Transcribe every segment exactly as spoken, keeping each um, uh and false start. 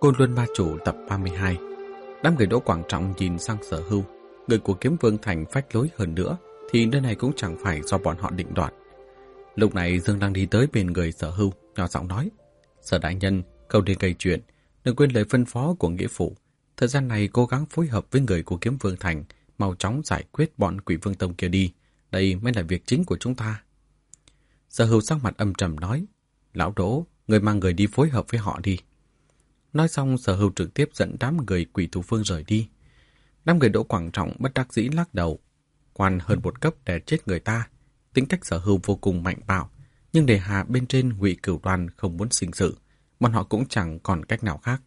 Côn Luân Ma Chủ tập ba mươi hai. Đám người Đỗ Quảng Trọng nhìn sang Sở Hưu. Người của Kiếm Vương Thành phách lối hơn nữa thì nơi này cũng chẳng phải do bọn họ định đoạt. Lúc này Dương đang đi tới bên người Sở Hưu, nhỏ giọng nói: Sở đại nhân, câu đi gây chuyện, đừng quên lời phân phó của nghĩa phụ. Thời gian này cố gắng phối hợp với người của Kiếm Vương Thành, mau chóng giải quyết bọn Quỷ Vương Tông kia đi. Đây mới là việc chính của chúng ta. Sở Hưu sắc mặt âm trầm nói: Lão Đỗ, người mang người đi phối hợp với họ đi. Nói xong, Sở Hưu trực tiếp dẫn đám người Quỷ Thủ Vương rời đi. Đám người Đỗ Quảng Trọng bất đắc dĩ lắc đầu. Quan hơn một cấp để chết người ta. Tính cách Sở Hưu vô cùng mạnh bạo, nhưng để hạ bên trên Ngụy Cửu Đoan không muốn sinh sự, bọn họ cũng chẳng còn cách nào khác.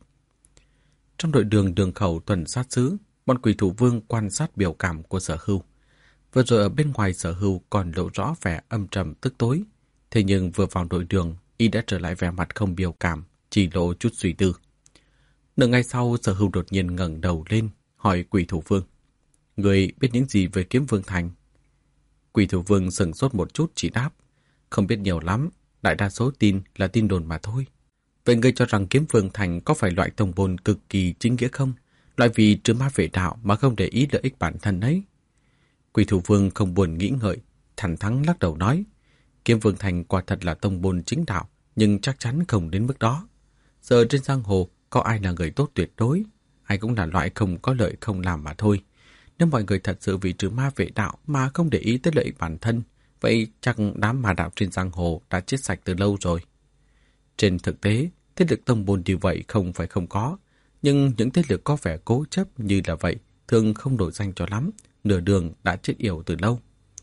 Trong đội đường đường khẩu tuần sát xứ, bọn Quỷ Thủ Vương quan sát biểu cảm của Sở Hưu. Vừa rồi ở bên ngoài Sở Hưu còn lộ rõ vẻ âm trầm tức tối, thế nhưng vừa vào đội đường, y đã trở lại vẻ mặt không biểu cảm, chỉ lộ chút suy tư. Nửa ngày sau, Sở Hưu đột nhiên ngẩng đầu lên, hỏi Quỷ Thủ Vương: Người biết những gì về Kiếm Vương Thành? Quỷ Thủ Vương sững sốt một chút chỉ đáp: Không biết nhiều lắm, đại đa số tin là tin đồn mà thôi. Vậy ngươi cho rằng Kiếm Vương Thành có phải loại tông môn cực kỳ chính nghĩa không? Loại vì trừ ma vệ đạo mà không để ý lợi ích bản thân ấy. Quỷ Thủ Vương không buồn nghĩ ngợi, thẳng thắn lắc đầu nói: Kiếm Vương Thành quả thật là tông môn chính đạo, nhưng chắc chắn không đến mức đó. Giờ trên giang hồ có ai là người tốt tuyệt đối, ai cũng là loại không có lợi không làm mà thôi. Nếu mọi người thật sự vì trừ ma vệ đạo mà không để ý tới lợi ích bản thân, vậy chắc đám ma đạo trên giang hồ đã chết sạch từ lâu rồi. Trên thực tế, thế lực tông môn như vậy không phải không có, nhưng những thế lực có vẻ cố chấp như là vậy thường không nổi danh cho lắm, nửa đường đã chết yểu từ lâu.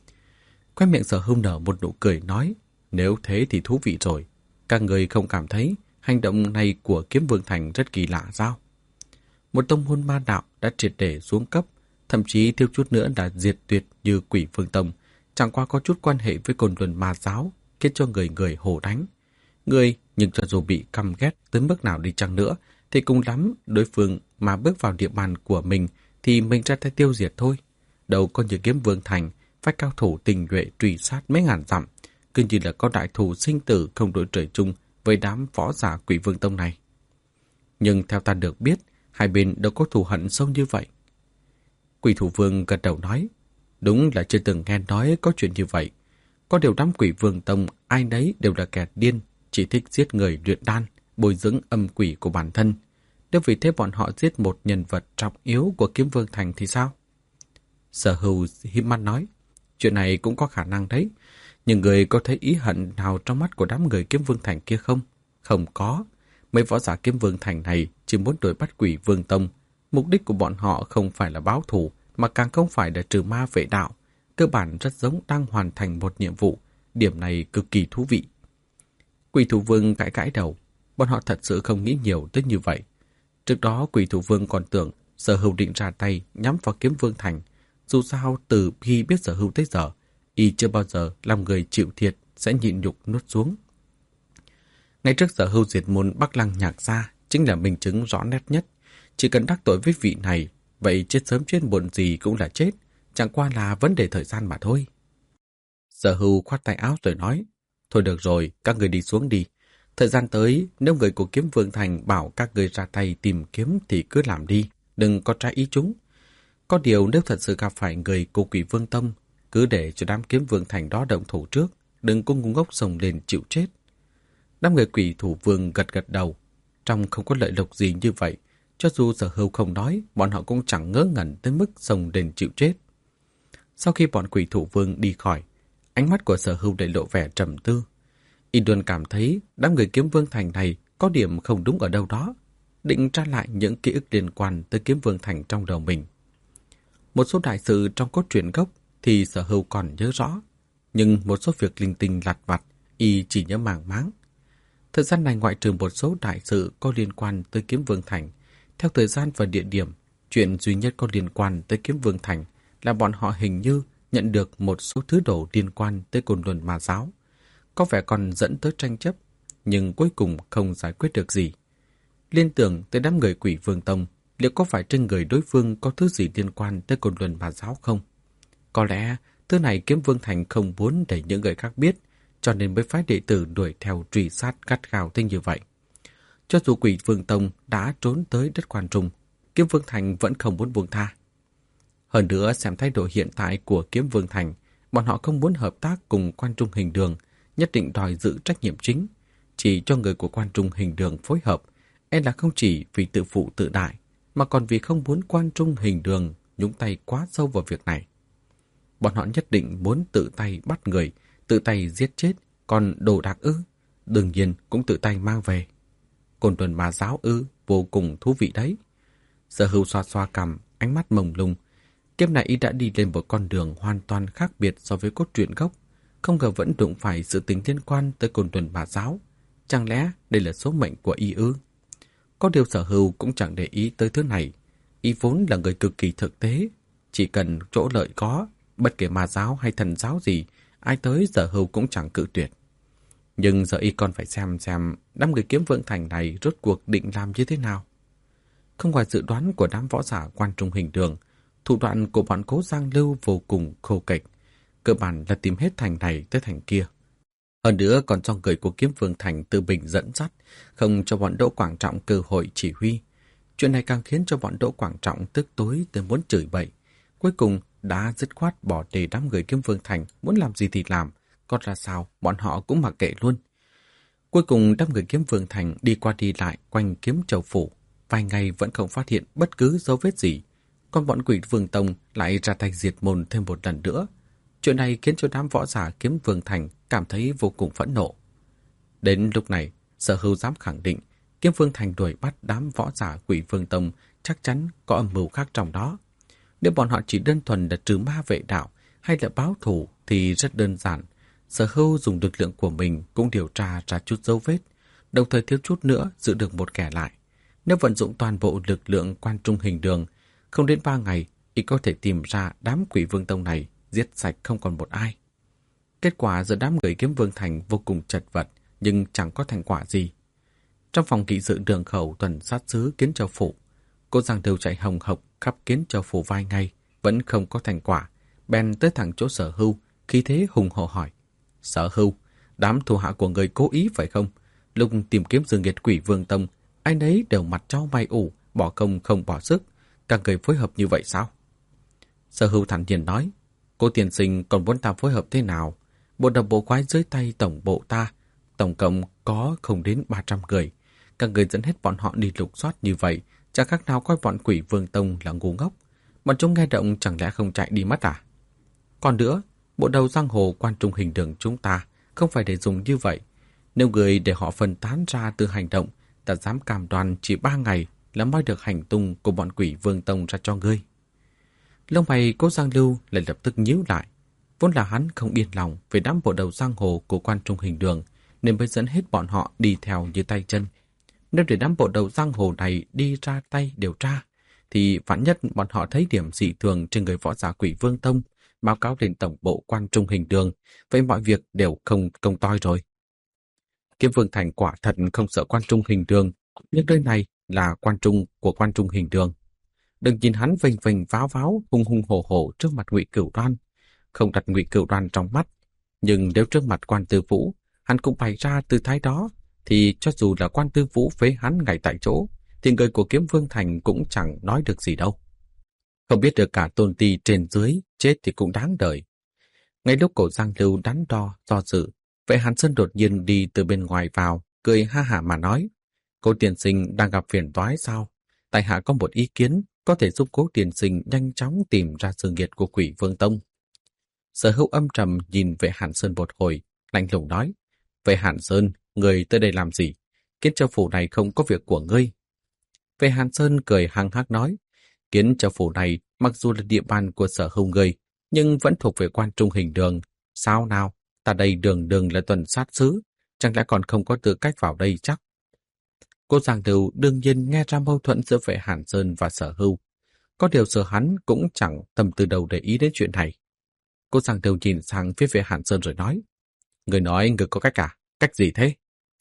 Khoe miệng Sở Hưu nở một nụ cười nói: Nếu thế thì thú vị rồi. Các người không cảm thấy hành động này của Kiếm Vương Thành rất kỳ lạ sao? Một tông môn ma đạo đã triệt để xuống cấp, thậm chí thiếu chút nữa đã diệt tuyệt như Quỷ Vương Tông, chẳng qua có chút quan hệ với Côn Luân Ma Giáo, khiến cho người người hổ đánh. Người, nhưng cho dù bị căm ghét tới mức nào đi chăng nữa, thì cùng lắm đối phương mà bước vào địa bàn của mình thì mình ra tay tiêu diệt thôi. Đâu có như Kiếm Vương Thành, phải cao thủ tình nhuệ truy sát mấy ngàn dặm, cứ như là có đại thù sinh tử không đối trời chung với đám võ giả Quỷ Vương Tông này. Nhưng theo ta được biết, hai bên đâu có thù hận sâu như vậy. Quỷ Thủ Vương gật đầu nói: Đúng là chưa từng nghe nói có chuyện như vậy. Có điều đám Quỷ Vương Tông ai nấy đều là kẻ điên, chỉ thích giết người luyện đan, bồi dưỡng âm quỷ của bản thân. Nếu vì thế bọn họ giết một nhân vật trọng yếu của Kiếm Vương Thành thì sao? Sở Hưu híp mắt nói: Chuyện này cũng có khả năng đấy. Nhưng người có thấy ý hận nào trong mắt của đám người Kiếm Vương Thành kia không? Không có. Mấy võ giả Kiếm Vương Thành này chỉ muốn đuổi bắt Quỷ Vương Tông. Mục đích của bọn họ không phải là báo thù, mà càng không phải là trừ ma vệ đạo. Cơ bản rất giống đang hoàn thành một nhiệm vụ. Điểm này cực kỳ thú vị. Quỷ Thủ Vương gãi gãi đầu. Bọn họ thật sự không nghĩ nhiều tới như vậy. Trước đó Quỷ Thủ Vương còn tưởng Sở Hưu định ra tay nhắm vào Kiếm Vương Thành. Dù sao từ khi biết Sở Hưu tới giờ, y chưa bao giờ làm người chịu thiệt sẽ nhịn nhục nuốt xuống. Ngày trước Sở Hưu diệt môn Bắc Lăng Nhạc Gia chính là minh chứng rõ nét nhất. Chỉ cần đắc tội với vị này, vậy chết sớm chết muộn gì cũng là chết, chẳng qua là vấn đề thời gian mà thôi. Sở Hưu khoát tay áo rồi nói: Thôi được rồi, các người đi xuống đi. Thời gian tới, nếu người của Kiếm Vương Thành bảo các người ra tay tìm kiếm thì cứ làm đi, đừng có trái ý chúng. Có điều nếu thật sự gặp phải người của Quỷ Vương Tông, cứ để cho đám Kiếm Vương Thành đó động thủ trước, đừng có ngu ngốc xông lên chịu chết. Đám người Quỷ Thủ Vương gật gật đầu. Trong không có lợi lộc gì như vậy, cho dù Sở Hưu không nói, bọn họ cũng chẳng ngớ ngẩn tới mức xông lên chịu chết. Sau khi bọn Quỷ Thủ Vương đi khỏi, ánh mắt của Sở Hưu để lộ vẻ trầm tư. Y luôn cảm thấy đám người Kiếm Vương Thành này có điểm không đúng ở đâu đó, định tra lại những ký ức liên quan tới Kiếm Vương Thành trong đầu mình. Một số đại sự trong cốt truyện gốc thì Sở Hưu còn nhớ rõ, nhưng một số việc linh tinh lặt vặt y chỉ nhớ màng máng. Thời gian này ngoại trừ một số đại sự có liên quan tới Kiếm Vương Thành, theo thời gian và địa điểm, chuyện duy nhất có liên quan tới Kiếm Vương Thành là bọn họ hình như nhận được một số thứ đồ liên quan tới Côn Luân Ma Giáo. Có vẻ còn dẫn tới tranh chấp, nhưng cuối cùng không giải quyết được gì. Liên tưởng tới đám người Quỷ Vương Tông, liệu có phải trên người đối phương có thứ gì liên quan tới Côn Luân Ma Giáo không? Có lẽ thứ này Kiếm Vương Thành không muốn để những người khác biết, cho nên mới phái đệ tử đuổi theo truy sát gắt gao tinh như vậy. Cho dù Quỷ Vương Tông đã trốn tới đất Quan Trung, Kiếm Vương Thành vẫn không muốn buông tha. Hơn nữa, xem thái độ hiện tại của Kiếm Vương Thành, bọn họ không muốn hợp tác cùng Quan Trung Hình Đường, nhất định đòi giữ trách nhiệm chính, chỉ cho người của Quan Trung Hình Đường phối hợp, e là không chỉ vì tự phụ tự đại, mà còn vì không muốn Quan Trung Hình Đường nhúng tay quá sâu vào việc này. Bọn họ nhất định muốn tự tay bắt người, tự tay giết chết, còn đồ đạc ư, đương nhiên cũng tự tay mang về. Côn Tuần Ma Giáo ư, vô cùng thú vị đấy. Sở Hưu xoa xoa cằm, ánh mắt mông lung. Kiếp này y đã đi lên một con đường hoàn toàn khác biệt so với cốt truyện gốc, không ngờ vẫn đụng phải sự tình liên quan tới Côn Tuần Ma Giáo. Chẳng lẽ đây là số mệnh của y ư? Có điều Sở Hưu cũng chẳng để ý tới thứ này. Y vốn là người cực kỳ thực tế, chỉ cần chỗ lợi có, bất kể ma giáo hay thần giáo gì, ai tới Sở Hưu cũng chẳng cự tuyệt. Nhưng giờ y còn phải xem xem đám người Kiếm Vương Thành này rốt cuộc định làm như thế nào. Không ngoài dự đoán của đám võ giả Quan Trung Hình Đường, thủ đoạn của bọn Cố Giang Lưu vô cùng khô kệch, cơ bản là tìm hết thành này tới thành kia. Hơn nữa còn cho người của Kiếm Vương Thành tự mình dẫn dắt, không cho bọn Đỗ Quảng Trọng cơ hội chỉ huy. Chuyện này càng khiến cho bọn Đỗ Quảng Trọng tức tối tới muốn chửi bậy. Cuối cùng đã dứt khoát bỏ để đám người Kiếm Vương Thành muốn làm gì thì làm, còn ra sao bọn họ cũng mặc kệ luôn. Cuối cùng đám người Kiếm Vương Thành đi qua đi lại quanh Kiếm Châu Phủ, vài ngày vẫn không phát hiện bất cứ dấu vết gì. Còn bọn Quỷ Vương Tông lại ra tay diệt môn thêm một lần nữa. Chuyện này khiến cho đám võ giả Kiếm Vương Thành cảm thấy vô cùng phẫn nộ. Đến lúc này, Sở Hưu dám khẳng định Kiếm Vương Thành đuổi bắt đám võ giả Quỷ Vương Tông chắc chắn có âm mưu khác trong đó. Nếu bọn họ chỉ đơn thuần là trừ ma vệ đạo hay là báo thù thì rất đơn giản. Sở Hưu dùng lực lượng của mình cũng điều tra ra chút dấu vết, đồng thời thiếu chút nữa giữ được một kẻ lại. Nếu vận dụng toàn bộ lực lượng Quan Trung Hình Đường, không đến ba ngày, y có thể tìm ra đám Quỷ Vương Tông này, giết sạch không còn một ai. Kết quả giờ đám người Kiếm Vương Thành vô cùng chật vật, nhưng chẳng có thành quả gì. Trong phòng kỵ sự đường khẩu tuần sát sứ Kiến Châu Phủ, cô Giang Đều chạy hồng hộc khắp Kiến Châu Phủ vài ngày, vẫn không có thành quả, bèn tới thẳng chỗ Sở Hưu, khí thế hùng hổ hỏi: Sở Hưu, đám thủ hạ của người cố ý phải không? Lúc tìm kiếm Dương Nghiệt Quỷ Vương Tông, ai nấy đều mặt trao may ủ, bỏ công không bỏ sức, các người phối hợp như vậy sao? Sở Hưu thản nhiên nói: Cô tiền sinh còn muốn ta phối hợp thế nào? Bộ đập bộ quái dưới tay tổng bộ ta, tổng cộng có không đến ba trăm người. Các người dẫn hết bọn họ đi lục soát như vậy, chẳng khác nào coi bọn Quỷ Vương Tông là ngu ngốc. Bọn chúng nghe động chẳng lẽ không chạy đi mất à? Còn nữa, bộ đầu giang hồ Quan Trung Hình Đường chúng ta không phải để dùng như vậy. Nếu người để họ phân tán ra từ hành động, ta dám cam đoan chỉ ba ngày là moi được hành tung của bọn Quỷ Vương Tông ra cho ngươi. Lông mày Cố Giang Lưu lại lập tức nhíu lại. Vốn là hắn không yên lòng về đám bộ đầu giang hồ của Quan Trung Hình Đường, nên mới dẫn hết bọn họ đi theo như tay chân. Nếu để đám bộ đầu giang hồ này đi ra tay điều tra, thì vạn nhất bọn họ thấy điểm dị thường trên người võ giả Quỷ Vương Tông, báo cáo lên tổng bộ Quan Trung Hình Đường, vậy mọi việc đều không công toi rồi. Kiếm Vương Thành quả thật không sợ Quan Trung Hình Đường, nhưng nơi này là Quan Trung của Quan Trung Hình Đường. Đừng nhìn hắn vênh vênh váo váo, hung hung hổ hổ trước mặt Ngụy Cửu Đoan, không đặt Ngụy Cửu Đoan trong mắt, nhưng nếu trước mặt Quan Tư Vũ, hắn cũng bày ra tư thái đó, thì cho dù là Quan Tư Vũ phế hắn ngay tại chỗ, thì người của Kiếm Vương Thành cũng chẳng nói được gì đâu. Không biết được cả tôn ti trên dưới, chết thì cũng đáng đời. Ngay lúc cổ Giang Lưu đắn đo, do dự, Vệ Hàn Sơn đột nhiên đi từ bên ngoài vào, cười ha hả mà nói: Cố tiền sinh đang gặp phiền toái sao? Tại hạ có một ý kiến, có thể giúp Cố tiền sinh nhanh chóng tìm ra sự nghiệt của Quỷ Vương Tông. Sở Hữu âm trầm nhìn Vệ Hàn Sơn một hồi, lạnh lùng nói: Vệ Hàn Sơn, người tới đây làm gì? Kiến Châu Phủ này không có việc của ngươi. Vệ Hàn Sơn cười hăng hắc nói: Kiến Châu Phủ này mặc dù là địa bàn của Sở Hữu người, nhưng vẫn thuộc về Quan Trung Hình Đường. Sao nào? Ta đây đường đường là tuần sát sứ, chẳng lẽ còn không có tư cách vào đây chắc? Cô Giang Lưu đương nhiên nghe ra mâu thuẫn giữa Vệ Hàn Sơn và Sở Hữu. Có điều Sở hắn cũng chẳng tâm từ đầu để ý đến chuyện này. Cô Giang Lưu nhìn sang phía Vệ Hàn Sơn rồi nói: Người nói người có cách à? Cách gì thế?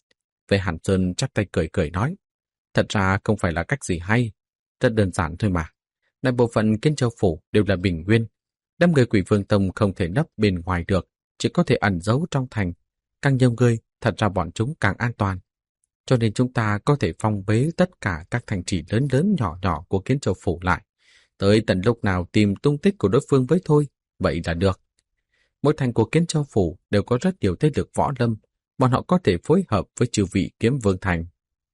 Vệ Hàn Sơn chắp tay cười cười nói: Thật ra không phải là cách gì hay, rất đơn giản thôi mà. Đại bộ phận Kiến Châu Phủ đều là bình nguyên. Đám người Quỷ Vương Tông không thể nấp bên ngoài được, chỉ có thể ẩn giấu trong thành. Càng nhiều người, thật ra bọn chúng càng an toàn. cho nên chúng ta có thể phong bế tất cả các thành trì lớn lớn nhỏ nhỏ của Kiến Châu Phủ lại, tới tận lúc nào tìm tung tích của đối phương với thôi, vậy là được. Mỗi thành của Kiến Châu Phủ đều có rất nhiều thế lực võ lâm, bọn họ có thể phối hợp với chư vị Kiếm Vương thành.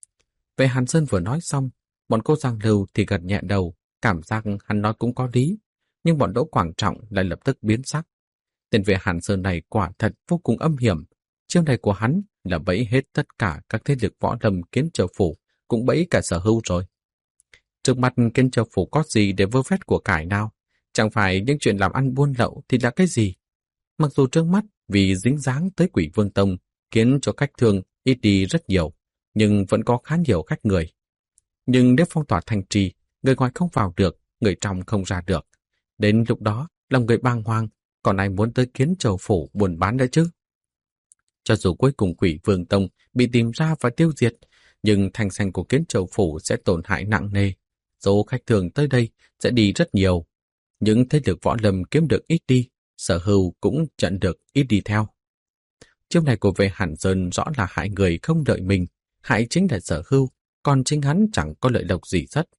Vệ Hàn Sơn vừa nói xong, bọn cô Giang Lưu thì gật nhẹ đầu, cảm giác hắn nói cũng có lý, nhưng bọn Đỗ Quảng Trọng lại lập tức biến sắc. Tên Vệ Hàn Sơn này quả thật vô cùng âm hiểm, chiêu này của hắn là bẫy hết tất cả các thế lực võ lâm Kiến Châu Phủ, cũng bẫy cả Sở Hưu rồi. Trước mặt Kiến Châu Phủ có gì để vơ vét của cải nào? Chẳng phải những chuyện làm ăn buôn lậu thì là cái gì? Mặc dù trước mắt vì dính dáng tới Quỷ Vương Tông khiến cho khách thường ít đi rất nhiều, nhưng vẫn có khá nhiều khách người. Nhưng nếu phong tỏa thành trì, người ngoài không vào được, người trong không ra được. Đến lúc đó, lòng người bàng hoàng, còn ai muốn tới Kiến Châu Phủ buôn bán nữa chứ? Cho dù cuối cùng Quỷ Vương Tông bị tìm ra và tiêu diệt, nhưng thành danh của Kiến Châu Phủ sẽ tổn hại nặng nề. Số khách thường tới đây sẽ đi rất nhiều. Những thế lực võ lâm kiếm được ít đi, Sở Hưu cũng nhận được ít đi theo. Chiêu này của Vệ Hàn Sơn rõ là hại người không đợi mình, hại chính là Sở Hưu, còn chính hắn chẳng có lợi lộc gì rất.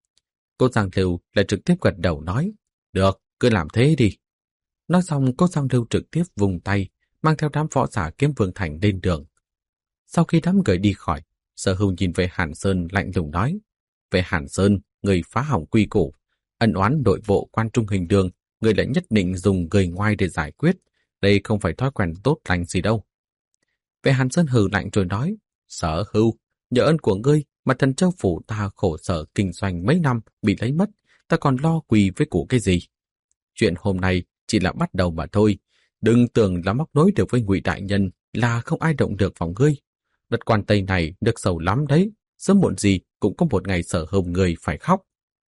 Cô Giang Lưu lại trực tiếp gật đầu nói, được, cứ làm thế đi. Nói xong cô Giang Lưu trực tiếp vùng tay, mang theo đám võ giả Kiếm Vương thành lên đường. Sau khi đám người đi khỏi, Sở Hưu nhìn về Hàn Sơn lạnh lùng nói, về Hàn Sơn, người phá hỏng quy củ, ân oán nội bộ Quan Trung Hình Đường, người lại nhất định dùng người ngoài để giải quyết, đây không phải thói quen tốt lành gì đâu. Về Hàn Sơn hừ lạnh rồi nói, Sở Hưu, nhờ ơn của ngươi mà Thần Châu Phủ ta khổ sở kinh doanh mấy năm bị lấy mất, ta còn lo quỳ với củ cái gì? Chuyện hôm nay chỉ là bắt đầu mà thôi, đừng tưởng là móc nối được với Ngụy đại nhân là không ai động được vào ngươi. Đất Quan Tây này được giàu lắm đấy, sớm muộn gì cũng có một ngày Sở Hưu người phải khóc.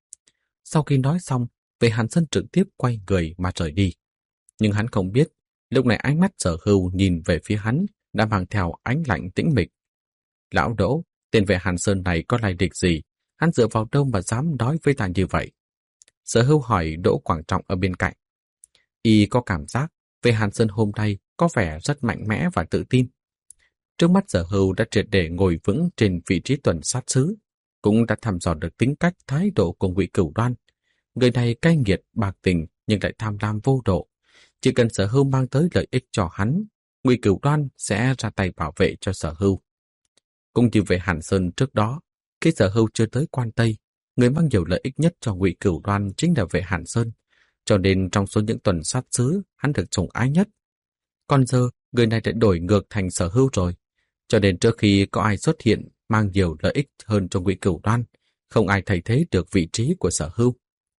Sau khi nói xong, Vệ Hàn Sơn trực tiếp quay người mà rời đi. Nhưng hắn không biết, lúc này ánh mắt Sở Hưu nhìn về phía hắn đã mang theo ánh lạnh tĩnh mịch. Lão Đỗ, tên Vệ Hàn Sơn này có lai lịch gì? Hắn dựa vào đâu mà dám nói với ta như vậy? Sở Hưu hỏi Đỗ Quảng Trọng ở bên cạnh. Y có cảm giác Vệ Hàn Sơn hôm nay có vẻ rất mạnh mẽ và tự tin. Trước mắt Sở Hưu đã triệt để ngồi vững trên vị trí tuần sát sứ, cũng đã thăm dò được tính cách thái độ của Ngụy Cửu Đoan. Người này cay nghiệt, bạc tình nhưng lại tham lam vô độ. Chỉ cần Sở Hưu mang tới lợi ích cho hắn, Ngụy Cửu Đoan sẽ ra tay bảo vệ cho Sở Hưu. Cũng như về Hàn Sơn trước đó, khi Sở Hưu chưa tới Quan Tây, người mang nhiều lợi ích nhất cho Ngụy Cửu Đoan chính là Vệ Hàn Sơn, cho nên trong số những tuần sát sứ, hắn được sủng ái nhất. Còn giờ, người này đã đổi ngược thành Sở Hưu rồi, cho nên trước khi có ai xuất hiện mang nhiều lợi ích hơn cho Ngụy Cửu Đoan, không ai thay thế được vị trí của Sở Hưu.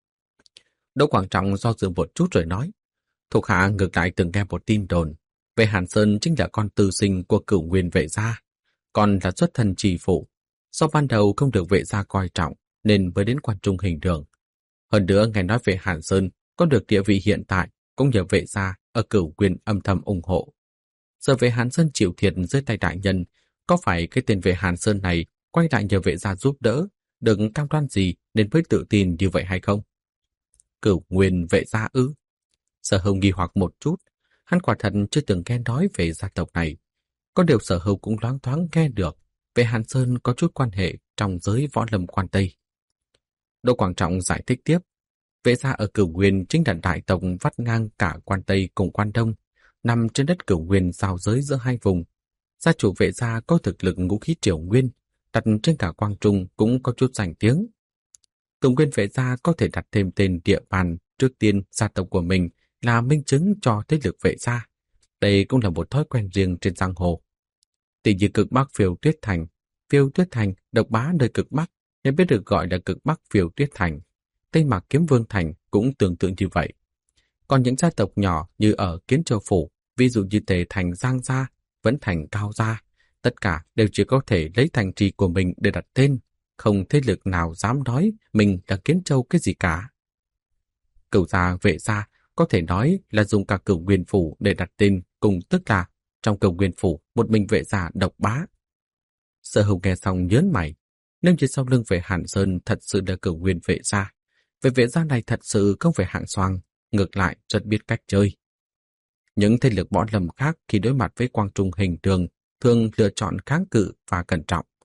Đỗ Quảng Trọng do dự một chút rồi nói, thuộc hạ ngược lại từng nghe một tin đồn, Vệ Hàn Sơn chính là con tư sinh của Cửu Nguyên Vệ gia, còn là xuất thân trì phụ. Do ban đầu không được Vệ gia coi trọng nên mới đến Quan Trung Hình Đường. Hơn nữa nghe nói Vệ Hàn Sơn có được địa vị hiện tại cũng nhờ Vệ gia ở Cửu Nguyên âm thầm ủng hộ. Giờ Vệ Hàn Sơn chịu thiệt dưới tay đại nhân, có phải cái tên Vệ Hàn Sơn này quay lại nhờ Vệ gia giúp đỡ, đừng cam đoan gì nên mới tự tin như vậy hay không? Cửu Nguyên Vệ gia ư? Sở Hưu nghi hoặc một chút, hắn quả thật chưa từng nghe nói về gia tộc này. Có điều Sở Hưu cũng loáng thoáng nghe được Vệ Hàn Sơn có chút quan hệ trong giới võ lâm Quan Tây. Đỗ Quảng Trọng giải thích tiếp, Vệ gia ở Cửu Nguyên chính là đại tộc vắt ngang cả Quan Tây cùng Quan Đông, nằm trên đất Cửu Nguyên giao giới giữa hai vùng. Gia chủ Vệ gia có thực lực ngũ khí triều nguyên, đặt trên cả Quang Trung cũng có chút danh tiếng. Cửu Nguyên Vệ gia có thể đặt thêm tên địa bàn trước tiên gia tộc của mình là minh chứng cho thế lực Vệ gia. Đây cũng là một thói quen riêng trên giang hồ. Tỷ như cực Bắc Phiêu Tuyết Thành, Phiêu Tuyết Thành độc bá nơi cực Bắc nên biết được gọi là cực Bắc Phiêu Tuyết Thành. Tây Mạc Kiếm Vương Thành cũng tương tự như vậy. Còn những gia tộc nhỏ như ở Kiến Châu Phủ, ví dụ như Tề Thành Giang Gia, Vẫn Thành Cao Gia, tất cả đều chỉ có thể lấy thành trì của mình để đặt tên, không thế lực nào dám nói mình là Kiến Châu cái gì cả. Cửu gia, Vệ gia có thể nói là dùng cả Cửu Nguyên Phủ để đặt tên, cùng tức là trong Cửu Nguyên Phủ một mình Vệ gia độc bá. Sở Hưu nghe xong nhớn mày, nếu như sau lưng Vệ Hàn Sơn thật sự là Cửu Nguyên Vệ gia, Vệ Vệ gia này thật sự không phải hạng xoang, ngược lại rất biết cách chơi. Những thế lực võ lâm khác khi đối mặt với Quang Trung Hình Đường thường lựa chọn kháng cự và cẩn trọng.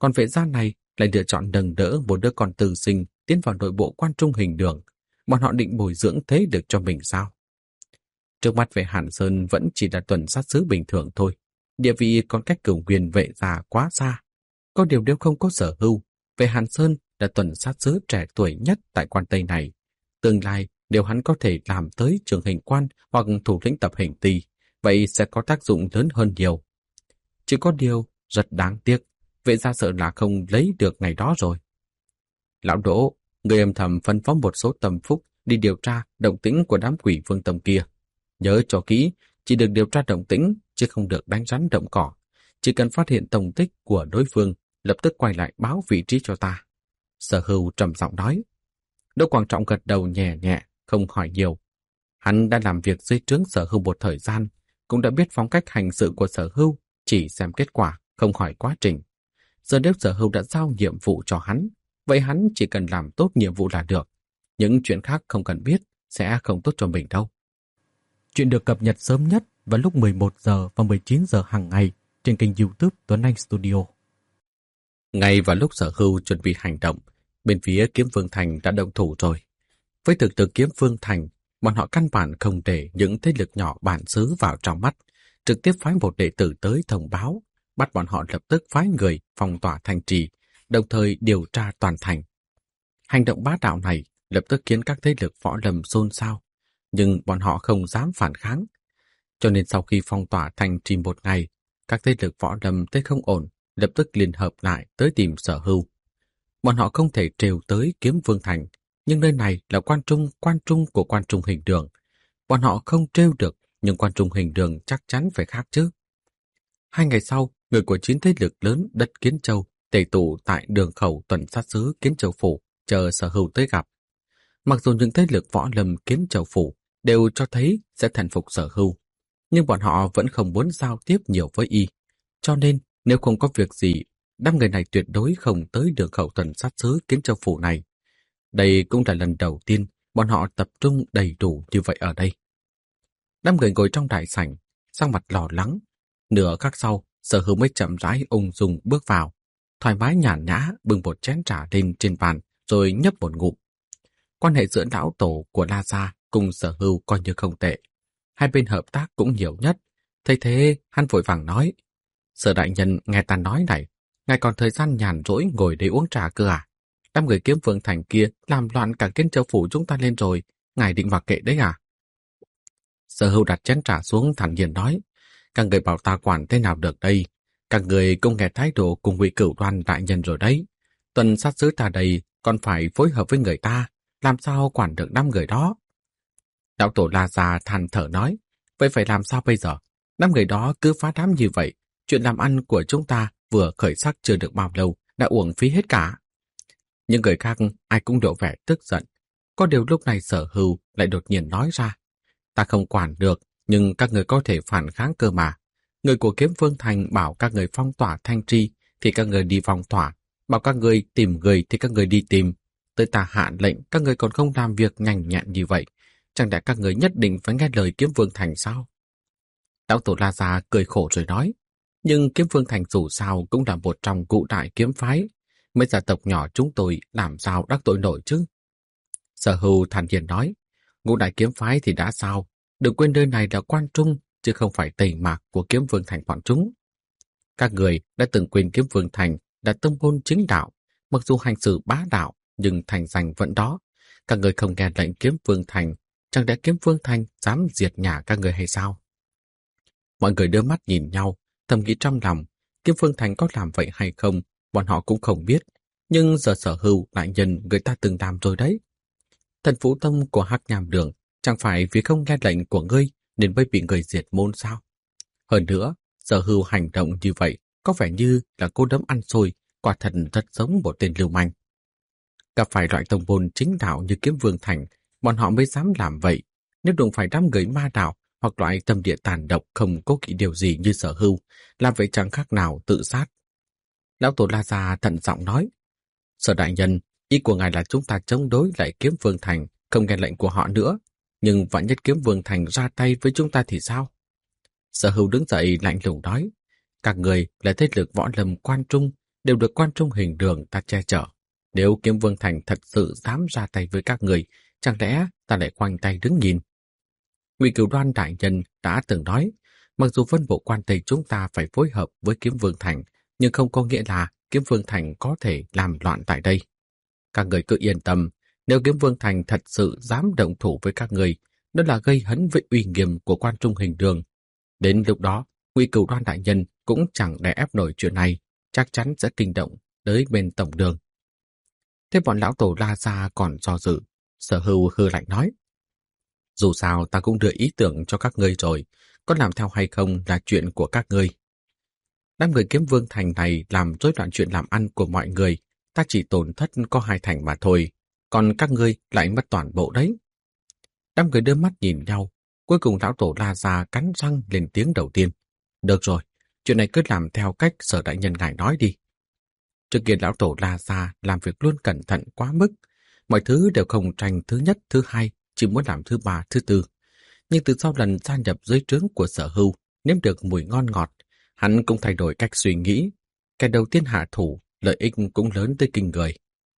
còn Vệ gia này lại lựa chọn nâng đỡ một đứa con tư sinh tiến vào nội bộ Quan Trung Hình Đường. Bọn họ định bồi dưỡng thế được cho mình sao? Trước mắt Vệ Hàn Sơn vẫn chỉ là tuần sát sứ bình thường thôi. Địa vị còn cách Cửu Nguyên Vệ gia quá xa. Có điều nếu không có Sở Hưu, Vệ Hàn Sơn là tuần sát sứ trẻ tuổi nhất tại quan Tây này. Tương lai, nếu hắn có thể làm tới trường hình quan hoặc thủ lĩnh tập hình ty, vậy sẽ có tác dụng lớn hơn nhiều. Chỉ có điều, rất đáng tiếc, Vệ gia sợ là không lấy được ngày đó rồi. Lão Đỗ, người âm thầm phân phó một số tâm phúc đi điều tra động tĩnh của đám quỷ vương tầm kia. Nhớ cho kỹ, chỉ được điều tra động tĩnh, chứ không được đánh rắn động cỏ. Chỉ cần phát hiện tông tích của đối phương, lập tức quay lại báo vị trí cho ta. Sở Hưu trầm giọng nói. Đỗ Quang Trọng gật đầu nhẹ nhẹ, không hỏi nhiều. Hắn đã làm việc dưới trướng Sở Hưu một thời gian, cũng đã biết phong cách hành sự của Sở Hưu, chỉ xem kết quả, không hỏi quá trình. Giờ nếu Sở Hưu đã giao nhiệm vụ cho hắn, vậy hắn chỉ cần làm tốt nhiệm vụ là được. Những chuyện khác không cần biết, sẽ không tốt cho mình đâu. Chuyện được cập nhật sớm nhất vào lúc mười một giờ và mười chín giờ hàng ngày trên kênh YouTube Tuấn Anh Studio. Ngay vào lúc Sở Hưu chuẩn bị hành động, bên phía Kiếm Vương Thành đã động thủ rồi. Với thực lực Kiếm Vương Thành, bọn họ căn bản không để những thế lực nhỏ bản xứ vào trong mắt, trực tiếp phái một đệ tử tới thông báo, bắt bọn họ lập tức phái người phong tỏa thành trì, đồng thời điều tra toàn thành. Hành động bá đạo này lập tức khiến các thế lực võ lâm xôn xao, nhưng bọn họ không dám phản kháng. Cho nên sau khi phong tỏa thành trì một ngày, các thế lực võ lâm thấy không ổn, lập tức liên hợp lại tới tìm Sở Hưu. Bọn họ không thể trèo tới Kiếm Vương Thành, nhưng nơi này là quan trung, quan trung của Quan Trung Hình Đường. Bọn họ không trêu được, nhưng Quan Trung Hình Đường chắc chắn phải khác chứ. Hai ngày sau, người của chín thế lực lớn đất Kiến Châu tề tụ tại đường khẩu tuần sát sứ Kiến Châu Phủ, chờ Sở Hưu tới gặp. Mặc dù những thế lực võ lâm Kiến Châu Phủ đều cho thấy sẽ thần phục Sở Hưu, nhưng bọn họ vẫn không muốn giao tiếp nhiều với y. Cho nên, nếu không có việc gì, đám người này tuyệt đối không tới đường khẩu tuần sát sứ Kiến Châu Phủ này. Đây cũng là lần đầu tiên bọn họ tập trung đầy đủ như vậy ở đây. Đám người ngồi trong đại sảnh, sắc mặt lo lắng. Nửa khắc sau, Sở Hưu mới chậm rãi ung dung bước vào, thoải mái nhàn nhã bưng một chén trà lên trên bàn, rồi nhấp một ngụm. Quan hệ giữa lão tổ của La Gia cùng Sở Hưu coi như không tệ. Hai bên hợp tác cũng nhiều nhất. Thấy thế, hắn vội vàng nói: Sở đại nhân nghe ta nói này, ngài còn thời gian nhàn rỗi ngồi để uống trà cơ à? Đám người Kiếm Vương Thành kia làm loạn cả Kiến Châu Phủ chúng ta lên rồi, ngài định mặc kệ đấy à? Sở Hưu đặt chén trà xuống thản nhiên nói: Các người bảo ta quản thế nào được đây? Các người cũng nghe thái độ cùng Ngụy Cửu Đoan đại nhân rồi đấy. Tuần sát sứ ta đây còn phải phối hợp với người ta, làm sao quản được năm người đó? Đạo tổ La Gia than thở nói: Vậy phải làm sao bây giờ? Năm người đó cứ phá đám như vậy, chuyện làm ăn của chúng ta vừa khởi sắc chưa được bao lâu đã uổng phí hết cả. Những người khác ai cũng lộ vẻ tức giận. Có điều lúc này Sở Hưu lại đột nhiên nói ra: Ta không quản được, nhưng các người có thể phản kháng cơ mà. Người của Kiếm Vương Thành bảo các người phong tỏa thanh tri thì các người đi phong tỏa, bảo các người tìm người thì các người đi tìm. Tới ta hạ lệnh các người còn không làm việc nhanh nhẹn như vậy, chẳng lẽ các người nhất định phải nghe lời Kiếm Vương Thành sao? Lão tổ La Gia cười khổ rồi nói: Nhưng Kiếm Vương Thành dù sao cũng là một trong ngũ đại kiếm phái, mấy gia tộc nhỏ chúng tôi làm sao đắc tội nổi chứ? Sở Hưu thản nhiên nói: Ngũ đại kiếm phái thì đã sao? Đừng quên nơi này là Quan Trung, chứ không phải Tây Mạc của Kiếm Vương Thành bọn chúng. Các người đã từng quên Kiếm Vương Thành là tông môn chính đạo, mặc dù hành xử bá đạo, nhưng thành danh vẫn đó. Các người không nghe lệnh Kiếm Vương Thành, chẳng lẽ Kiếm Vương Thành dám diệt nhà các người hay sao? Mọi người đưa mắt nhìn nhau, thầm nghĩ trong lòng, Kiếm Vương Thành có làm vậy hay không, bọn họ cũng không biết. Nhưng giờ Sở Hưu lại nhân người ta từng làm rồi đấy. Thần Phú Tông của Hắc Nham Đường chẳng phải vì không nghe lệnh của ngươi nên mới bị người diệt môn sao? Hơn nữa, Sở Hưu hành động như vậy có vẻ như là cô đấm ăn xôi, quả thật rất giống một tên lưu manh. Gặp phải loại tông môn chính đạo như Kiếm Vương Thành, bọn họ mới dám làm vậy. Nếu đụng phải đám người ma đạo hoặc loại tâm địa tàn độc không cố kỵ điều gì như Sở Hưu, làm vậy chẳng khác nào tự sát. Lão tổ La Gia thận trọng nói: Sở đại nhân, ý của ngài là chúng ta chống đối lại Kiếm Vương Thành, không nghe lệnh của họ nữa. Nhưng vạn nhất Kiếm Vương Thành ra tay với chúng ta thì sao? Sở Hưu đứng dậy lạnh lùng nói: Các người là thế lực võ lâm Quan Trung, đều được quan trung hình đường ta che chở. Nếu Kiếm Vương Thành thật sự dám ra tay với các người, chẳng lẽ ta lại khoanh tay đứng nhìn? Ngụy Cửu Đoan đại nhân đã từng nói, mặc dù Vân Bộ Quan Tây chúng ta phải phối hợp với Kiếm Vương Thành, nhưng không có nghĩa là Kiếm Vương Thành có thể làm loạn tại đây. Các người cứ yên tâm, nếu Kiếm Vương Thành thật sự dám động thủ với các người, đó là gây hấn với uy nghiêm của quan trung hình đường. Đến lúc đó, Ngụy Cửu Đoan đại nhân cũng chẳng đè ép nổi chuyện này, chắc chắn sẽ kinh động tới bên tổng đường. Thế bọn lão tổ La Gia còn do dự, Sở Hưu hư lạnh nói: dù sao ta cũng đưa ý tưởng cho các ngươi rồi, có làm theo hay không là chuyện của các ngươi. Đám người Kiếm Vương Thành này làm rối loạn chuyện làm ăn của mọi người, ta chỉ tổn thất có hai thành mà thôi, còn các ngươi lại mất toàn bộ đấy. Đám người đưa mắt nhìn nhau, cuối cùng lão tổ La Gia cắn răng lên tiếng đầu tiên: được rồi, chuyện này cứ làm theo cách Sở đại nhân ngài nói đi. Trước kia lão tổ La Gia làm việc luôn cẩn thận quá mức, mọi thứ đều không tranh thứ nhất, thứ hai, chỉ muốn làm thứ ba, thứ tư. Nhưng từ sau lần gia nhập dưới trướng của Sở Hưu, nếm được mùi ngon ngọt, hắn cũng thay đổi cách suy nghĩ. Kẻ đầu tiên hạ thủ, lợi ích cũng lớn tới kinh người.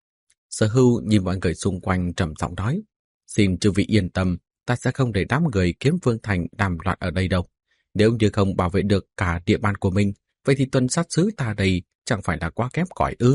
Sở Hưu nhìn mọi người xung quanh trầm giọng nói: xin chư vị yên tâm, ta sẽ không để đám người Kiếm Vương Thành đàm loạn ở đây đâu. Nếu như không bảo vệ được cả địa bàn của mình, vậy thì tuần sát sứ ta đây chẳng phải là quá kém cỏi ư?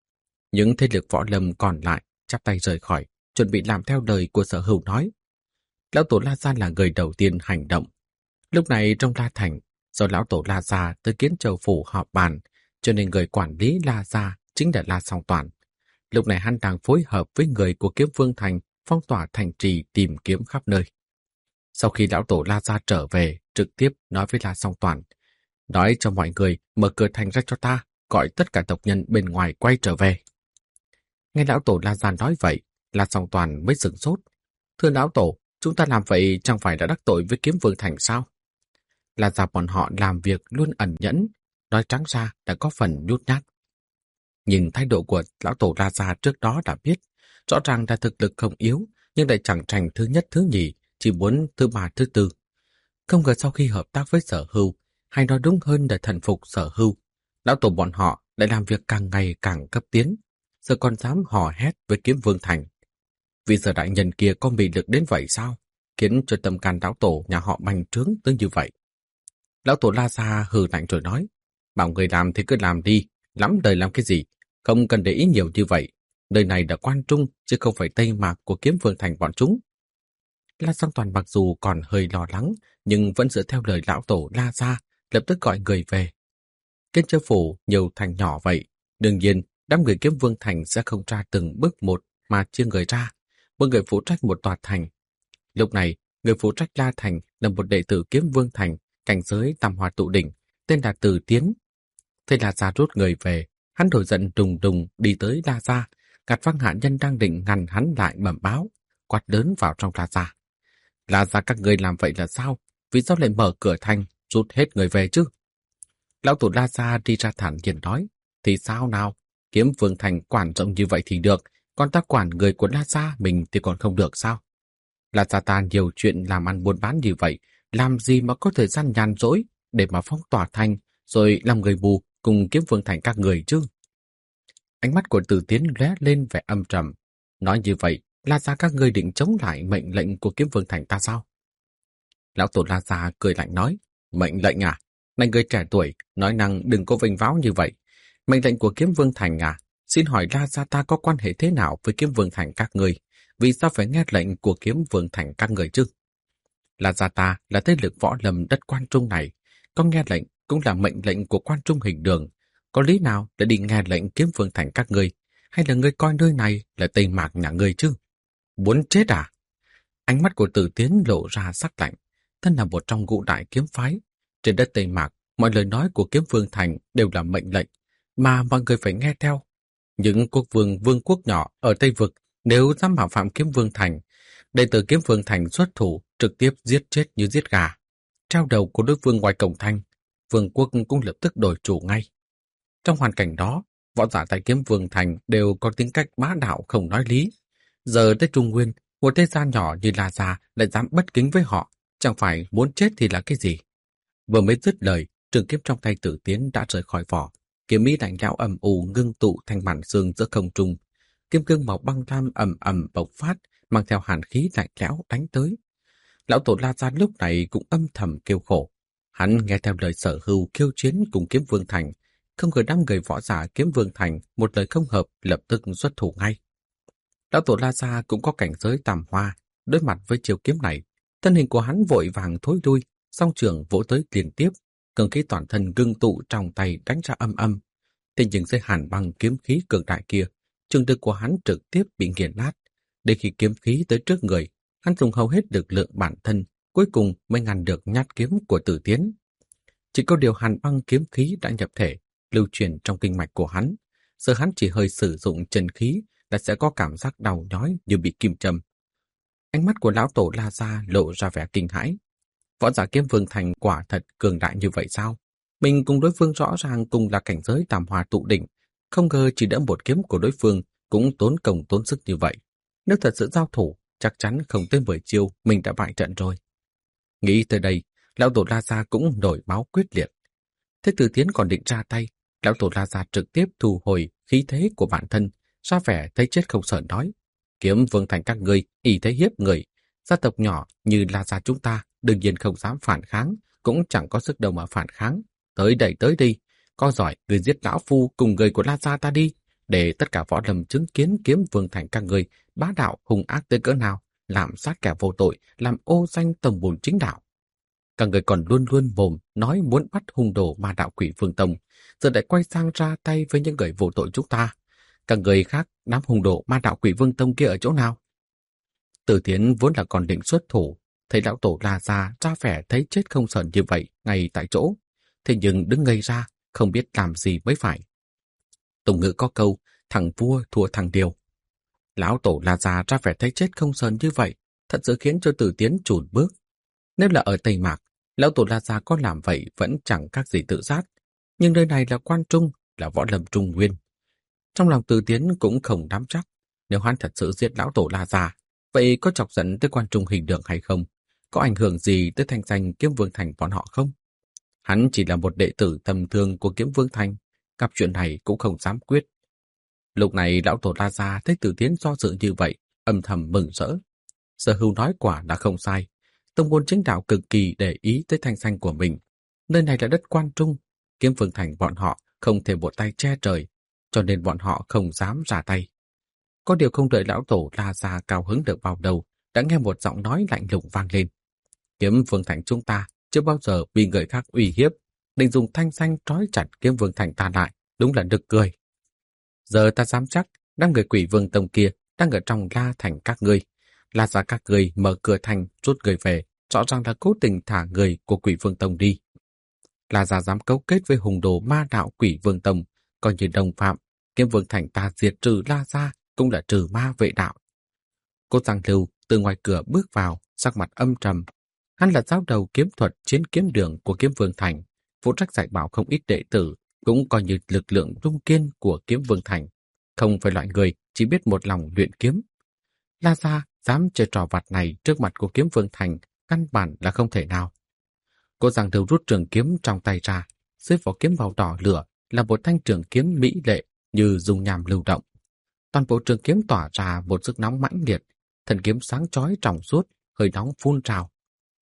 Những thế lực võ lâm còn lại chắp tay rời khỏi, chuẩn bị làm theo lời của Sở Hưu nói. Lão tổ La Gia là người đầu tiên hành động. Lúc này trong La Thành, do lão tổ La Gia tới Kiến Châu phủ họp bàn, cho nên người quản lý La Gia chính là La Song Toàn. Lúc này hắn đang phối hợp với người của Kiếm Vương Thành phong tỏa thành trì tìm kiếm khắp nơi. Sau khi lão tổ La Gia trở về, trực tiếp nói với La Song Toàn: nói cho mọi người mở cửa thành ra cho ta, gọi tất cả tộc nhân bên ngoài quay trở về. Nghe lão tổ La Gia nói vậy, La Song Toàn mới sửng sốt. Thưa lão tổ, chúng ta làm vậy chẳng phải đã đắc tội với Kiếm Vương Thành sao? Là ra bọn họ làm việc luôn ẩn nhẫn, nói trắng ra đã có phần nhút nhát. Nhìn thái độ của lão tổ La Gia trước đó đã biết, rõ ràng là thực lực không yếu, nhưng lại chẳng tranh thứ nhất thứ nhì, chỉ muốn thứ ba thứ tư. Không ngờ sau khi hợp tác với Sở Hưu, hay nói đúng hơn là thần phục Sở Hưu, lão tổ bọn họ lại làm việc càng ngày càng cấp tiến, giờ còn dám hò hét với Kiếm Vương Thành. Vì Sở đại nhân kia có mị lực đến vậy sao, khiến cho tâm can lão tổ nhà họ bành trướng tới như vậy? Lão tổ La Gia hừ lạnh rồi nói: bảo người làm thì cứ làm đi, lắm đời làm cái gì, không cần để ý nhiều như vậy. Nơi này là quan trung, chứ không phải Tây Mạc của Kiếm Vương Thành bọn chúng. La Song Toàn mặc dù còn hơi lo lắng, nhưng vẫn dựa theo lời lão tổ La Gia, lập tức gọi người về. Kiến Châu phủ nhiều thành nhỏ vậy, đương nhiên đám người Kiếm Vương Thành sẽ không ra từng bước một mà chia người ra, mỗi người phụ trách một tòa thành. Lúc này, người phụ trách La Thành là một đệ tử Kiếm Vương Thành, cảnh giới Tam Hoa Tụ Đỉnh, tên là Từ Tiến. Thế La Gia rút người về, hắn nổi giận đùng đùng đi tới La Gia, gạt văng hạ nhân đang định ngăn hắn lại bẩm báo, quát lớn vào trong La Gia: La Gia các người làm vậy là sao? Vì sao lại mở cửa thành, rút hết người về chứ? Lão tổ La Gia đi ra thản nhiên nói: thì sao nào? Kiếm Vương Thành quản rộng như vậy thì được, còn ta quản người của La Gia mình thì còn không được sao? La Gia ta nhiều chuyện làm ăn buôn bán như vậy, làm gì mà có thời gian nhàn rỗi để mà phong tỏa thành, rồi làm người mù cùng Kiếm Vương Thành các người chứ? Ánh mắt của Từ Tiến lóe lên vẻ âm trầm. Nói như vậy, La Gia các ngươi định chống lại mệnh lệnh của Kiếm Vương Thành ta sao? Lão tổ La Gia cười lạnh nói: mệnh lệnh à? Này người trẻ tuổi, nói năng đừng có vênh váo như vậy. Mệnh lệnh của Kiếm Vương Thành à? Xin hỏi La Gia ta có quan hệ thế nào với Kiếm Vương Thành các ngươi? Vì sao phải nghe lệnh của Kiếm Vương Thành các người chứ? La Gia ta là thế lực võ lâm đất quan trung này, có nghe lệnh cũng là mệnh lệnh của quan trung hình đường. Có lý nào để đi nghe lệnh Kiếm Vương Thành các ngươi? Hay là ngươi coi nơi này là Tây Mạc nhà ngươi chứ? Muốn chết à? Ánh mắt của Từ Tiến lộ ra sắc lạnh. Thân là một trong ngũ đại kiếm phái, trên đất Tây Mạc, mọi lời nói của Kiếm Vương Thành đều là mệnh lệnh, mà mọi người phải nghe theo. Những quốc vương vương quốc nhỏ ở Tây Vực nếu dám mạo phạm Kiếm Vương Thành, đệ tử Kiếm Vương Thành xuất thủ trực tiếp giết chết như giết gà, treo đầu của đối phương ngoài cổng thành, vương quốc cũng lập tức đổi chủ ngay. Trong hoàn cảnh đó, võ giả tại Kiếm Vương Thành đều có tính cách bá đạo không nói lý. Giờ tới Trung Nguyên, một thế gia nhỏ như La Gia lại dám bất kính với họ, chẳng phải muốn chết thì là cái gì? Vừa mới dứt lời, trường kiếm trong tay Tử Tiến đã rời khỏi vỏ. Kiếm ý lạnh lẽo ầm ù ngưng tụ thành màn sương giữa không trung. Kim cương màu băng lam ầm ầm bộc phát, mang theo hàn khí lạnh lẽo đánh tới. Lão tổ La Gia lúc này cũng âm thầm kêu khổ. Hắn nghe theo lời Sở Hưu kêu chiến cùng Kiếm Vương Thành, không ngờ đám người võ giả Kiếm Vương Thành một lời không hợp lập tức xuất thủ ngay. Lão tổ La Gia cũng có cảnh giới tam hoa, đối mặt với chiêu kiếm này, thân hình của hắn vội vàng thối lui, song trường vỗ tới liên tiếp, cường khí toàn thân ngưng tụ trong tay đánh ra âm âm. Thế nhưng dưới hàn băng kiếm khí cường đại kia, trường lực của hắn trực tiếp bị nghiền nát. Để khi kiếm khí tới trước người, hắn dùng hầu hết lực lượng bản thân, cuối cùng mới ngăn được nhát kiếm của Tử Tiến. Chỉ có điều hàn băng kiếm khí đã nhập thể, lưu truyền trong kinh mạch của hắn, giờ hắn chỉ hơi sử dụng chân khí là sẽ có cảm giác đau nhói như bị kim châm. Ánh mắt của lão tổ La Gia lộ ra vẻ kinh hãi. Võ giả Kiếm Vương Thành quả thật cường đại như vậy sao? Mình cùng đối phương rõ ràng cùng là cảnh giới tam hoa tụ đỉnh, không ngờ chỉ đỡ một kiếm của đối phương cũng tốn công tốn sức như vậy. Nếu thật sự giao thủ, chắc chắn không tới mười chiêu mình đã bại trận rồi. Nghĩ tới đây, lão tổ La Gia cũng nổi máu quyết liệt. Thế Tử Tiến còn định ra tay, lão tổ La Gia trực tiếp thu hồi khí thế của bản thân, ra vẻ thấy chết không sợ nói: Kiếm Vương Thành các ngươi ỷ thế hiếp người, gia tộc nhỏ như La Gia chúng ta đương nhiên không dám phản kháng, cũng chẳng có sức đâu mà phản kháng. Tới đây tới đi, có giỏi người giết lão phu cùng người của La Gia ta đi, để tất cả võ lâm chứng kiến Kiếm Vương Thành các ngươi bá đạo hung ác tới cỡ nào, làm sát kẻ vô tội, làm ô danh tông bổn chính đạo. Các người còn luôn luôn mồm nói muốn bắt hung đồ ma đạo Quỷ Vương Tông, giờ lại quay sang ra tay với những người vô tội chúng ta. Các người khác đám hung đồ ma đạo Quỷ Vương Tông kia ở chỗ nào? Tử Tiến vốn là còn định xuất thủ, thấy lão tổ La Gia ra vẻ thấy chết không sờn như vậy ngay tại chỗ, thế nhưng đứng ngây ra, không biết làm gì mới phải. Tùng ngữ có câu, thằng vua thua thằng điều. Lão tổ La Gia ra vẻ thấy chết không sờn như vậy, thật sự khiến cho Tử Tiến chùn bước. Nếu là ở Tây Mạc, lão tổ La Gia có làm vậy vẫn chẳng khác gì tự sát, nhưng nơi này là Quan Trung, là võ lâm Trung Nguyên. Trong lòng Tử Tiến cũng không nắm chắc, nếu hắn thật sự giết lão tổ La Gia, vậy có chọc giận tới Quan Trung Hình Đường hay không? Có ảnh hưởng gì tới thanh danh Kiếm Vương Thành bọn họ không? Hắn chỉ là một đệ tử tầm thường của Kiếm Vương Thành, gặp chuyện này cũng không dám quyết. Lúc này lão tổ La Gia thấy Tử Tiến do dự như vậy, âm thầm mừng rỡ. Sở Hưu nói quả đã không sai, tông môn chính đạo cực kỳ để ý tới thanh danh của mình. Nơi này là đất Quan Trung, Kiếm Vương Thành bọn họ không thể một tay che trời, cho nên bọn họ không dám ra tay. Có điều không đợi lão tổ La Gia cao hứng được vào đầu, đã nghe một giọng nói lạnh lùng vang lên. Kiếm Vương Thành chúng ta chưa bao giờ bị người khác uy hiếp, định dùng thanh danh trói chặt Kiếm Vương Thành ta lại, đúng là nực cười. Giờ ta dám chắc, đám người Quỷ Vương Tông kia đang ở trong La Thành các ngươi. La Gia các ngươi mở cửa thành rút người về, rõ ràng là cố tình thả người của Quỷ Vương Tông đi. La Gia dám cấu kết với hùng đồ ma đạo Quỷ Vương Tông, coi như đồng phạm, Kiếm Vương Thành ta diệt trừ La Gia cũng là trừ ma vệ đạo. Cô Giang Lưu từ ngoài cửa bước vào, sắc mặt âm trầm. Hắn là giáo đầu kiếm thuật chiến kiếm đường của Kiếm Vương Thành, phụ trách dạy bảo không ít đệ tử, cũng coi như lực lượng trung kiên của Kiếm Vương Thành, không phải loại người chỉ biết một lòng luyện kiếm. La Gia dám chơi trò vặt này trước mặt của Kiếm Vương Thành, căn bản là không thể nào. Cô Giang Lưu rút trường kiếm trong tay ra, dưới vỏ kiếm màu đỏ lửa là một thanh trường kiếm mỹ lệ như dung nham lưu động. Toàn bộ trường kiếm tỏa ra một sức nóng mãnh liệt, thân kiếm sáng chói trong suốt, hơi nóng phun trào.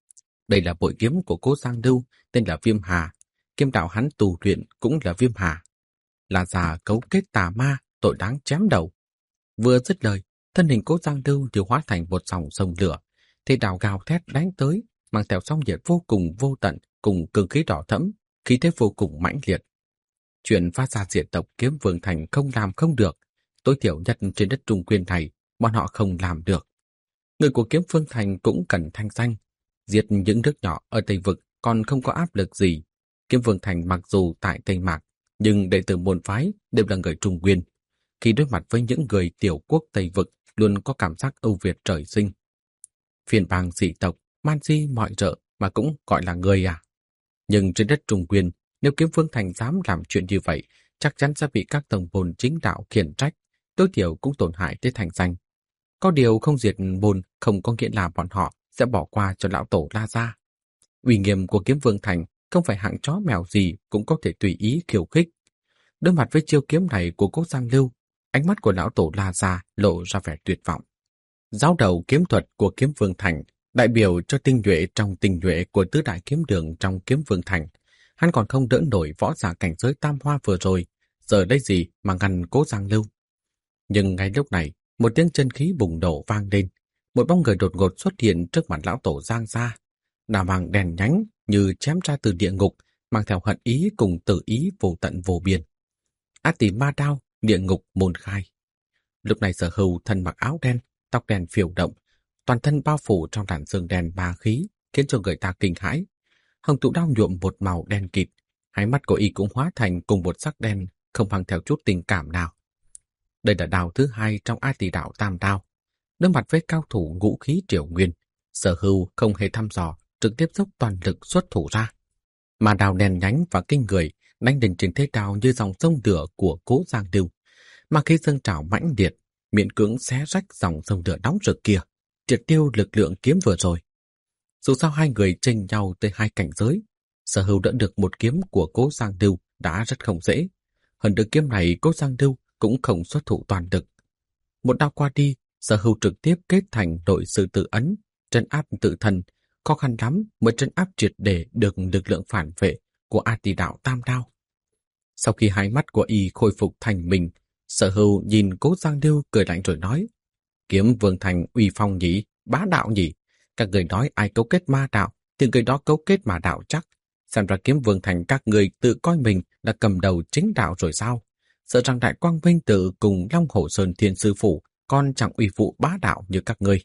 Đây là bội kiếm của Cố Giang Lưu, tên là Viêm Hà. Kiếm đạo hắn tu luyện cũng là Viêm Hà. Là già cấu kết tà ma, tội đáng chém đầu. Vừa dứt lời, thân hình Cố Giang Lưu điều hóa thành một dòng sông lửa, thế đào gào thét đánh tới, mang theo sóng nhiệt vô cùng vô tận, cùng cường khí đỏ thẫm, khí thế vô cùng mãnh liệt. Chuyện phát ra diệt tộc Kiếm Vương Thành không làm không được, tối thiểu nhất trên đất Trung Nguyên này, bọn họ không làm được. Người của Kiếm Vương Thành cũng cần thanh danh. Diệt những nước nhỏ ở Tây Vực còn không có áp lực gì. Kiếm Vương Thành mặc dù tại Tây Mạc, nhưng đệ tử môn phái đều là người Trung Nguyên. Khi đối mặt với những người tiểu quốc Tây Vực, luôn có cảm giác ưu việt trời sinh. Phiền bang dị tộc, man di mọi rợ mà cũng gọi là người à. Nhưng trên đất Trung Nguyên, nếu Kiếm Vương Thành dám làm chuyện như vậy, chắc chắn sẽ bị các tông môn chính đạo khiển trách, tối thiểu cũng tổn hại tới thành danh. Có điều không diệt môn không có nghĩa là bọn họ sẽ bỏ qua cho lão tổ La Gia. Uy nghiêm của Kiếm Vương Thành không phải hạng chó mèo gì cũng có thể tùy ý khiêu khích. Đối mặt với chiêu kiếm này của Cố Giang Lưu, ánh mắt của lão tổ La Gia lộ ra vẻ tuyệt vọng. Giáo đầu kiếm thuật của Kiếm Vương Thành, đại biểu cho tinh nhuệ trong tinh nhuệ của tứ đại kiếm đường trong Kiếm Vương Thành. Hắn còn không đỡ nổi võ giả cảnh giới tam hoa vừa rồi, giờ đây gì mà ngăn Cố Giang Lưu. Nhưng ngay lúc này, một tiếng chân khí bùng nổ vang lên, một bóng người đột ngột xuất hiện trước mặt lão tổ Giang Gia. Đào mang đèn nhánh như chém ra từ địa ngục, mang theo hận ý cùng tử ý vô tận vô biên. Át tỉ ma đao, địa ngục môn khai. Lúc này Sở Hưu thân mặc áo đen, tóc đen phiêu động, toàn thân bao phủ trong làn sương đen ma khí, khiến cho người ta kinh hãi. Hồng tụ đao nhuộm một màu đen kịt, hai mắt của y cũng hóa thành cùng một sắc đen, không mang theo chút tình cảm nào. Đây là đao thứ hai trong A Tỳ đạo Tam Đao. Đối mặt với cao thủ ngũ khí triều nguyên, Sở Hưu không hề thăm dò, trực tiếp dốc toàn lực xuất thủ ra. Mà đao đen nhánh và kinh người đánh đến trên thế đao như dòng sông lửa của Cố Giang Lưu, mà khi dâng trào mãnh liệt, miễn cưỡng xé rách dòng sông lửa nóng rực kia, triệt tiêu lực lượng kiếm vừa rồi. Dù sao hai người chênh nhau tới hai cảnh giới, Sở Hưu đỡ được một kiếm của Cố Giang Lưu đã rất không dễ. Hơn được kiếm này, Cố Giang Lưu cũng không xuất thủ toàn lực. Một đao qua đi, Sở Hưu trực tiếp kết thành nội sư tự ấn, trấn áp tự thân, khó khăn lắm mới trấn áp triệt để được lực lượng phản vệ của A Tỳ đạo Tam Đao. Sau khi hai mắt của y khôi phục thành mình, Sở Hưu nhìn Cố Giang Lưu cười lạnh rồi nói: Kiếm Vương Thành uy phong nhỉ, bá đạo nhỉ. Các người nói ai cấu kết ma đạo, thì người đó cấu kết ma đạo chắc. Xem ra Kiếm Vương Thành các người tự coi mình là cầm đầu chính đạo rồi sao? Sợ rằng Đại Quang Vinh Tự cùng Long Hổ Sơn Thiên Sư Phủ còn chẳng uy phụ bá đạo như các ngươi.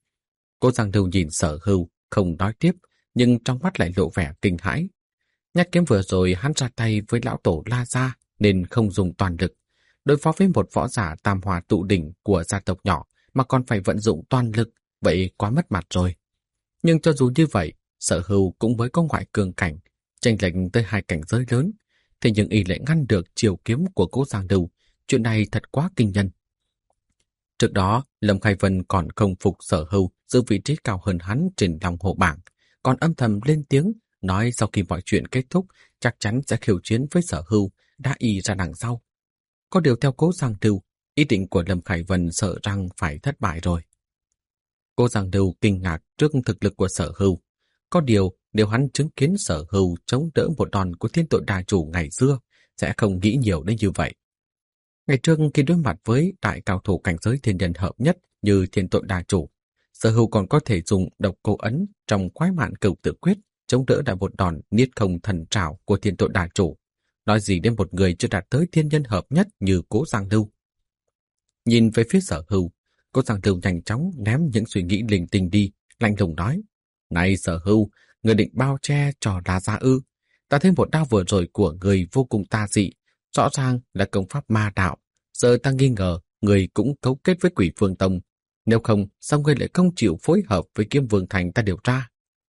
Cố Giang Lưu nhìn Sở Hưu, không nói tiếp, nhưng trong mắt lại lộ vẻ kinh hãi. Nhát kiếm vừa rồi hắn ra tay với lão tổ La Gia nên không dùng toàn lực. Đối phó với một võ giả tam hòa tụ đỉnh của gia tộc nhỏ mà còn phải vận dụng toàn lực, vậy quá mất mặt rồi. Nhưng cho dù như vậy, Sở Hưu cũng mới có ngoại cường cảnh, chênh lệch tới hai cảnh giới lớn, thế nhưng y lại ngăn được chiều kiếm của Cố Giang Lưu. Chuyện này thật quá kinh nhân. Trước đó, Lâm Khai Vân còn không phục Sở Hưu giữ vị trí cao hơn hắn trên Long Hồ bảng, còn âm thầm lên tiếng nói sau khi mọi chuyện kết thúc chắc chắn sẽ khiêu chiến với Sở Hưu, đã y ra đằng sau. Có điều theo Cố Giang Lưu, ý định của Lâm Khải Vân sợ rằng phải thất bại rồi. Cố Giang Lưu kinh ngạc trước thực lực của Sở Hưu. Có điều nếu hắn chứng kiến Sở Hưu chống đỡ một đòn của Thiên Tội Đà Chủ ngày xưa, sẽ không nghĩ nhiều đến như vậy. Ngày trước khi đối mặt với đại cao thủ cảnh giới thiên nhân hợp nhất như Thiên Tội Đà Chủ, Sở Hưu còn có thể dùng độc cô ấn trong Khoái Mạn Cửu Tự Quyết chống đỡ lại một đòn niết không thần trảo của Thiên Tội Đà Chủ. Nói gì đến một người chưa đạt tới thiên nhân hợp nhất như Cố Giang Lưu. Nhìn về phía Sở Hưu, Cố Giang Lưu nhanh chóng ném những suy nghĩ linh tinh đi, lạnh lùng nói: Này Sở Hưu, người định bao che cho La Gia ư? Ta thấy một đao vừa rồi của người vô cùng tà dị, rõ ràng là công pháp ma đạo. Giờ ta nghi ngờ người cũng cấu kết với Quỷ Vương Tông. Nếu không, sao ngươi lại không chịu phối hợp với Kiếm Vương Thành ta điều tra?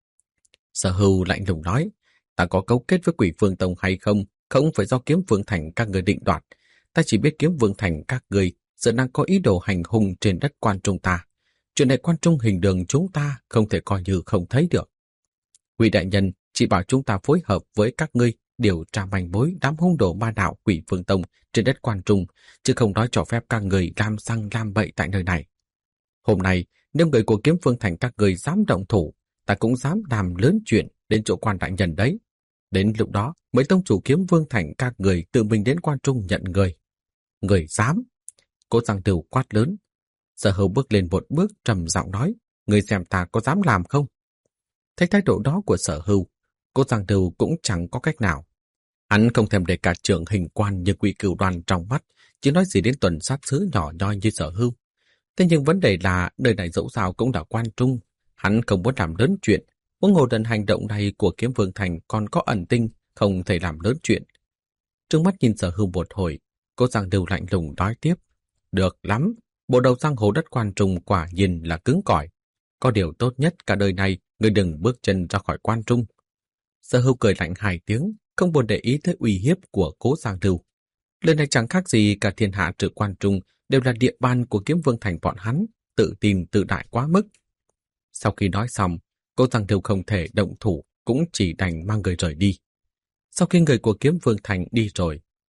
Sở Hưu lạnh lùng nói: Ta có cấu kết với Quỷ Vương Tông hay không, không phải do Kiếm Vương Thành các người định đoạt. Ta chỉ biết Kiếm Vương Thành các người giờ đang có ý đồ hành hung trên đất Quan Trung ta. Chuyện này Quan Trung hình đường chúng ta không thể coi như không thấy được. Quỷ đại nhân chỉ bảo chúng ta phối hợp với các ngươi điều tra manh mối đám hung đồ ma đạo Quỷ Vương Tông trên đất Quan Trung, chứ không nói cho phép các người làm sang làm bậy tại nơi này. Hôm nay, nếu người của Kiếm Vương Thành các người dám động thủ, ta cũng dám làm lớn chuyện đến chỗ Quan đại nhân đấy. Đến lúc đó, mấy tông chủ Kiếm Vương Thành các người tự mình đến Quan Trung nhận người. Người dám! Cố Giang Lưu quát lớn. Sở Hưu bước lên một bước trầm giọng nói: Người xem ta có dám làm không? Thấy thái độ đó của Sở Hưu, Cố Giang Lưu cũng chẳng có cách nào. Hắn không thèm để cả trưởng hình quan như Quỷ Cửu Đoàn trong mắt, chỉ nói gì đến tuần sát sứ nhỏ nhoi như Sở Hưu. Thế nhưng vấn đề là nơi này dẫu sao cũng là Quan Trung, hắn không muốn làm lớn chuyện. Huống hồ lần hành động này của Kiếm Vương Thành còn có ẩn tinh, không thể làm lớn chuyện. Trừng mắt nhìn Sở Hưu một hồi, Cố Giang Lưu lạnh lùng nói tiếp: Được lắm, bộ đầu giang hồ đất Quan Trung quả nhiên là cứng cỏi. Có điều tốt nhất cả đời này người đừng bước chân ra khỏi Quan Trung. Sở Hưu cười lạnh hai tiếng, không buồn để ý tới uy hiếp của Cố Giang Lưu. Lời này chẳng khác gì cả thiên hạ trừ Quan Trung đều là địa bàn của Kiếm Vương Thành bọn hắn, tự tin tự đại quá mức. Sau khi nói xong, Cố Giang Lưu không thể động thủ, cũng chỉ đành mang người rời đi. Sau khi người của Kiếm Vương Thành đi rồi,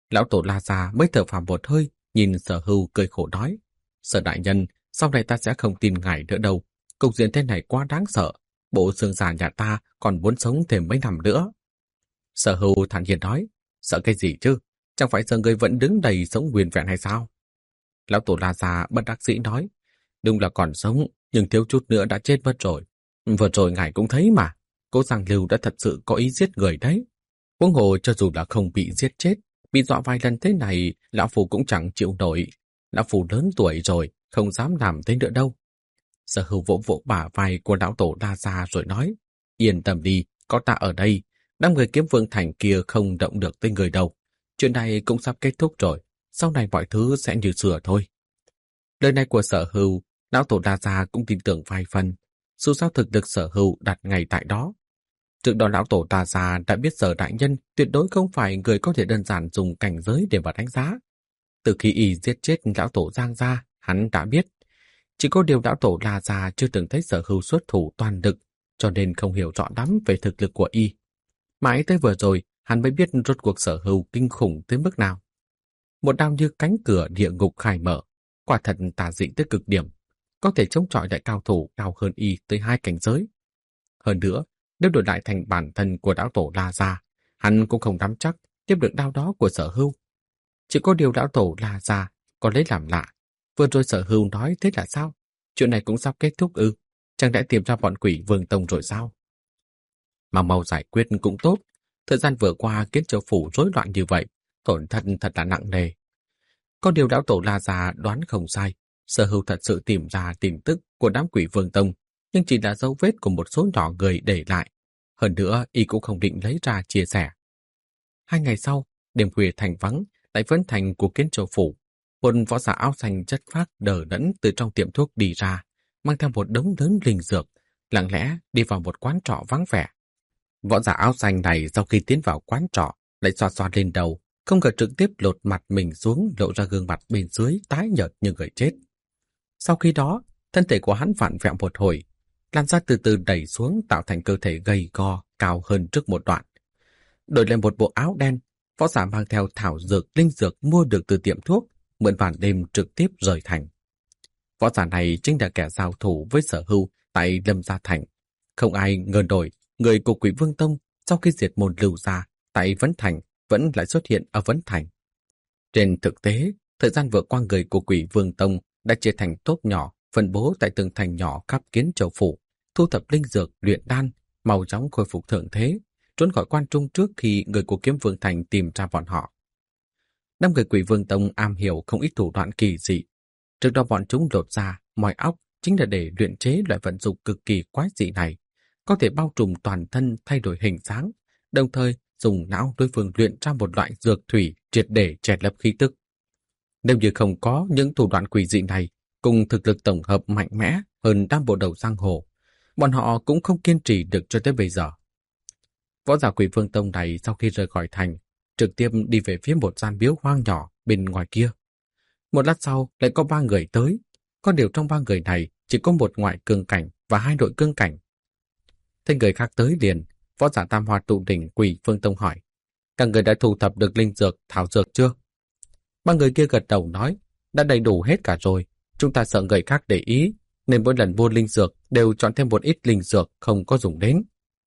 Lão tổ La Gia mới thở phào một hơi, nhìn Sở Hưu cười khổ nói: Sở đại nhân, sau này ta sẽ không tin ngài nữa đâu. Cục diện thế này quá đáng sợ. Bộ xương già nhà ta còn muốn sống thêm mấy năm nữa. Sở Hưu thản nhiên nói: Sợ cái gì chứ? Chẳng phải giờ người vẫn đứng đầy sống nguyên vẹn hay sao? Lão tổ La Gia bất đắc dĩ nói: Đúng là còn sống, nhưng thiếu chút nữa đã chết mất rồi. Vừa rồi ngài cũng thấy mà, Cố Giang Lưu đã thật sự có ý giết người đấy. Huống hồ cho dù là không bị giết chết, bị dọa vài lần thế này, lão phu cũng chẳng chịu nổi. Lão phu lớn tuổi rồi, không dám làm thế nữa đâu. Sở Hưu vỗ vỗ bả vai của lão tổ La Gia rồi nói: Yên tâm đi, có ta ở đây. Đám người Kiếm Vương Thành kia không động được tới người đâu. Chuyện này cũng sắp kết thúc rồi, sau này mọi thứ sẽ như xưa thôi. Lời này của Sở Hưu, lão tổ La Gia cũng tin tưởng vài phần. Dù sao thực lực Sở Hưu đặt ngay tại đó. Trước đó lão tổ La Gia đã biết Sở đại nhân tuyệt đối không phải người có thể đơn giản dùng cảnh giới để mà đánh giá. Từ khi y giết chết lão tổ Giang Gia, hắn đã biết. Chỉ có điều lão tổ La Gia chưa từng thấy Sở Hưu xuất thủ toàn lực, cho nên không hiểu rõ lắm về thực lực của y. Mãi tới vừa rồi, hắn mới biết rốt cuộc Sở Hưu kinh khủng tới mức nào. Một đao như cánh cửa địa ngục khai mở, quả thật tà dị tới cực điểm, có thể chống chọi lại cao thủ cao hơn y tới hai cảnh giới. Hơn nữa, nếu đổi lại thành bản thân của lão tổ La Gia, hắn cũng không nắm chắc tiếp được đao đó của Sở Hưu. Chỉ có điều lão tổ La Gia có lấy làm lạ. Vừa rồi Sở Hưu nói thế là sao? Chuyện này cũng sắp kết thúc ư? Chẳng lẽ tìm ra bọn quỷ Vương Tông rồi sao? Mà mau giải quyết cũng tốt. Thời gian vừa qua Kiến Châu phủ rối loạn như vậy, tổn thất thật là nặng nề. Có điều lão tổ La Gia đoán không sai. Sở Hưu thật sự tìm ra tin tức của đám quỷ Vương Tông, nhưng chỉ là dấu vết của một số nhỏ người để lại. Hơn nữa, y cũng không định lấy ra chia sẻ. Hai ngày sau, đêm khuya thành vắng, tại Vân Thành của Kiến Châu phủ, một võ giả áo xanh chất phác đờ đẫn từ trong tiệm thuốc đi ra, mang theo một đống lớn linh dược, lặng lẽ đi vào một quán trọ vắng vẻ. Võ giả áo xanh này sau khi tiến vào quán trọ, lại xoa xoa lên đầu, không ngờ trực tiếp lột mặt mình xuống, lộ ra gương mặt bên dưới tái nhợt như người chết. Sau khi đó, thân thể của hắn vặn vẹo một hồi, làn da từ từ đẩy xuống tạo thành cơ thể gầy gò cao hơn trước một đoạn. Đổi lên một bộ áo đen, võ giả mang theo thảo dược, linh dược mua được từ tiệm thuốc, mượn vàn đêm trực tiếp rời thành. Võ giả này chính là kẻ giao thủ với Sở Hưu tại Lâm Gia Thành. Không ai ngờ nổi, người của Quỷ Vương Tông sau khi diệt môn Lưu Gia tại Vấn Thành vẫn lại xuất hiện ở Vấn Thành. Trên thực tế, thời gian vừa qua người của Quỷ Vương Tông đã chia thành tốp nhỏ, phân bố tại từng thành nhỏ khắp Kiến Châu phủ, thu thập linh dược, luyện đan, mau chóng khôi phục thượng thế, trốn khỏi quan trung trước khi người của Kiếm Vương Thành tìm ra bọn họ. Năm người Quỷ Vương Tông am hiểu không ít thủ đoạn kỳ dị. Trước đó bọn chúng lột ra, moi óc chính là để luyện chế loại vận dụng cực kỳ quái dị này, có thể bao trùm toàn thân thay đổi hình dáng, đồng thời dùng não đối phương luyện ra một loại dược thủy triệt để che lấp khí tức. Nếu như không có những thủ đoạn quỷ dị này, cùng thực lực tổng hợp mạnh mẽ hơn đám bộ đầu giang hồ, bọn họ cũng không kiên trì được cho tới bây giờ. Võ giả Quỷ Vương Tông này sau khi rời khỏi thành, trực tiếp đi về phía một gian miếu hoang nhỏ bên ngoài kia. Một lát sau lại có ba người tới, có điều trong ba người này chỉ có một ngoại cương cảnh và hai nội cương cảnh. Thấy người khác tới liền, võ giả Tam Hoa Tụ Đỉnh Quỷ Vương Tông hỏi: các người đã thu thập được linh dược, thảo dược chưa? Ba người kia gật đầu nói: đã đầy đủ hết cả rồi, chúng ta sợ người khác để ý, nên mỗi lần mua linh dược đều chọn thêm một ít linh dược không có dùng đến.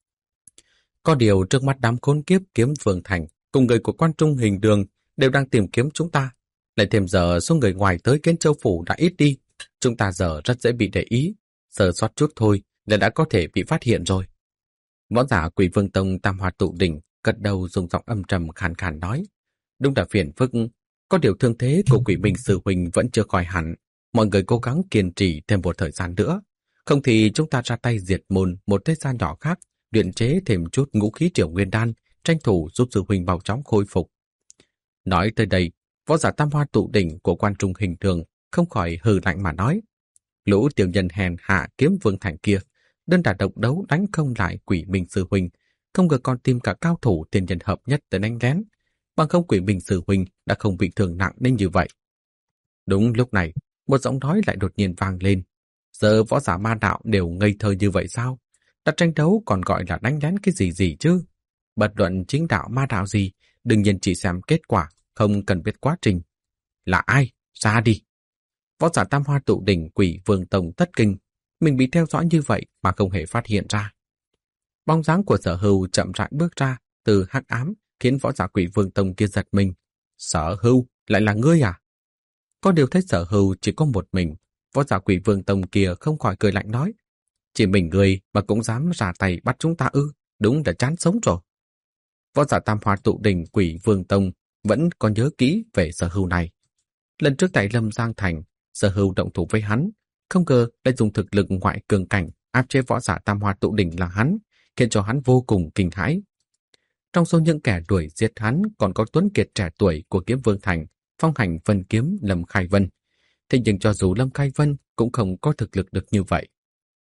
Có điều trước mắt đám khốn kiếp Kiếm Vương Thành cùng người của Quan Trung Hình Đường đều đang tìm kiếm chúng ta. Lại thêm giờ số người ngoài tới Kiến Châu phủ đã ít đi, chúng ta giờ rất dễ bị để ý, sơ sót chút thôi là đã có thể bị phát hiện rồi. Võ giả Quỷ Vương Tông Tam Hoa Tụ Đỉnh gật đầu dùng giọng âm trầm khàn khàn nói: đúng là phiền phức, có điều thương thế của Quỷ Minh sư huynh vẫn chưa khỏi hẳn, mọi người cố gắng kiên trì thêm một thời gian nữa, không thì chúng ta ra tay diệt môn một thế gian nhỏ khác, luyện chế thêm chút ngũ khí triều nguyên đan, tranh thủ giúp sư huynh mau chóng khôi phục. Nói tới đây, võ giả Tam Hoa Tụ Đỉnh của Quan Trung Hình Đường không khỏi hừ lạnh mà nói: lũ tiểu nhân hèn hạ Kiếm Vương Thành kia, đơn đả độc đấu đánh không lại Quỷ Minh sư huynh, không ngờ còn tìm cả cao thủ tiền nhân hợp nhất tới đánh lén, bằng không Quỷ Minh sư huynh đã không bị thương nặng nên như vậy. Đúng lúc này, một giọng nói lại đột nhiên vang lên: giờ võ giả ma đạo đều ngây thơ như vậy sao? Đã tranh đấu còn gọi là đánh lén cái gì gì chứ? Bất luận chính đạo ma đạo gì, đương nhiên chỉ xem kết quả, không cần biết quá trình. Là ai? Ra đi! Võ giả Tam Hoa Tụ Đỉnh Quỷ Vương Tông thất kinh, mình bị theo dõi như vậy mà không hề phát hiện ra. Bóng dáng của Sở Hưu chậm rãi bước ra từ hắc ám, khiến võ giả Quỷ Vương Tông kia giật mình. Sở Hưu, lại là ngươi à? Có điều thấy Sở Hưu chỉ có một mình, võ giả Quỷ Vương Tông kia không khỏi cười lạnh nói. Chỉ mình ngươi mà cũng dám ra tay bắt chúng ta ư, đúng là chán sống rồi. Võ giả Tam Hoa Tụ Đỉnh Quỷ Vương Tông vẫn còn nhớ kỹ về Sở Hưu này. Lần trước tại Lâm Giang Thành, Sở Hưu động thủ với hắn, không ngờ lại dùng thực lực ngoại cường cảnh áp chế võ giả Tam Hoa Tụ Đỉnh là hắn, khiến cho hắn vô cùng kinh hãi. Trong số những kẻ đuổi giết hắn còn có Tuấn Kiệt trẻ tuổi của Kiếm Vương Thành, phong hành vân kiếm Lâm Khai Vân. Thế nhưng cho dù Lâm Khai Vân cũng không có thực lực được như vậy.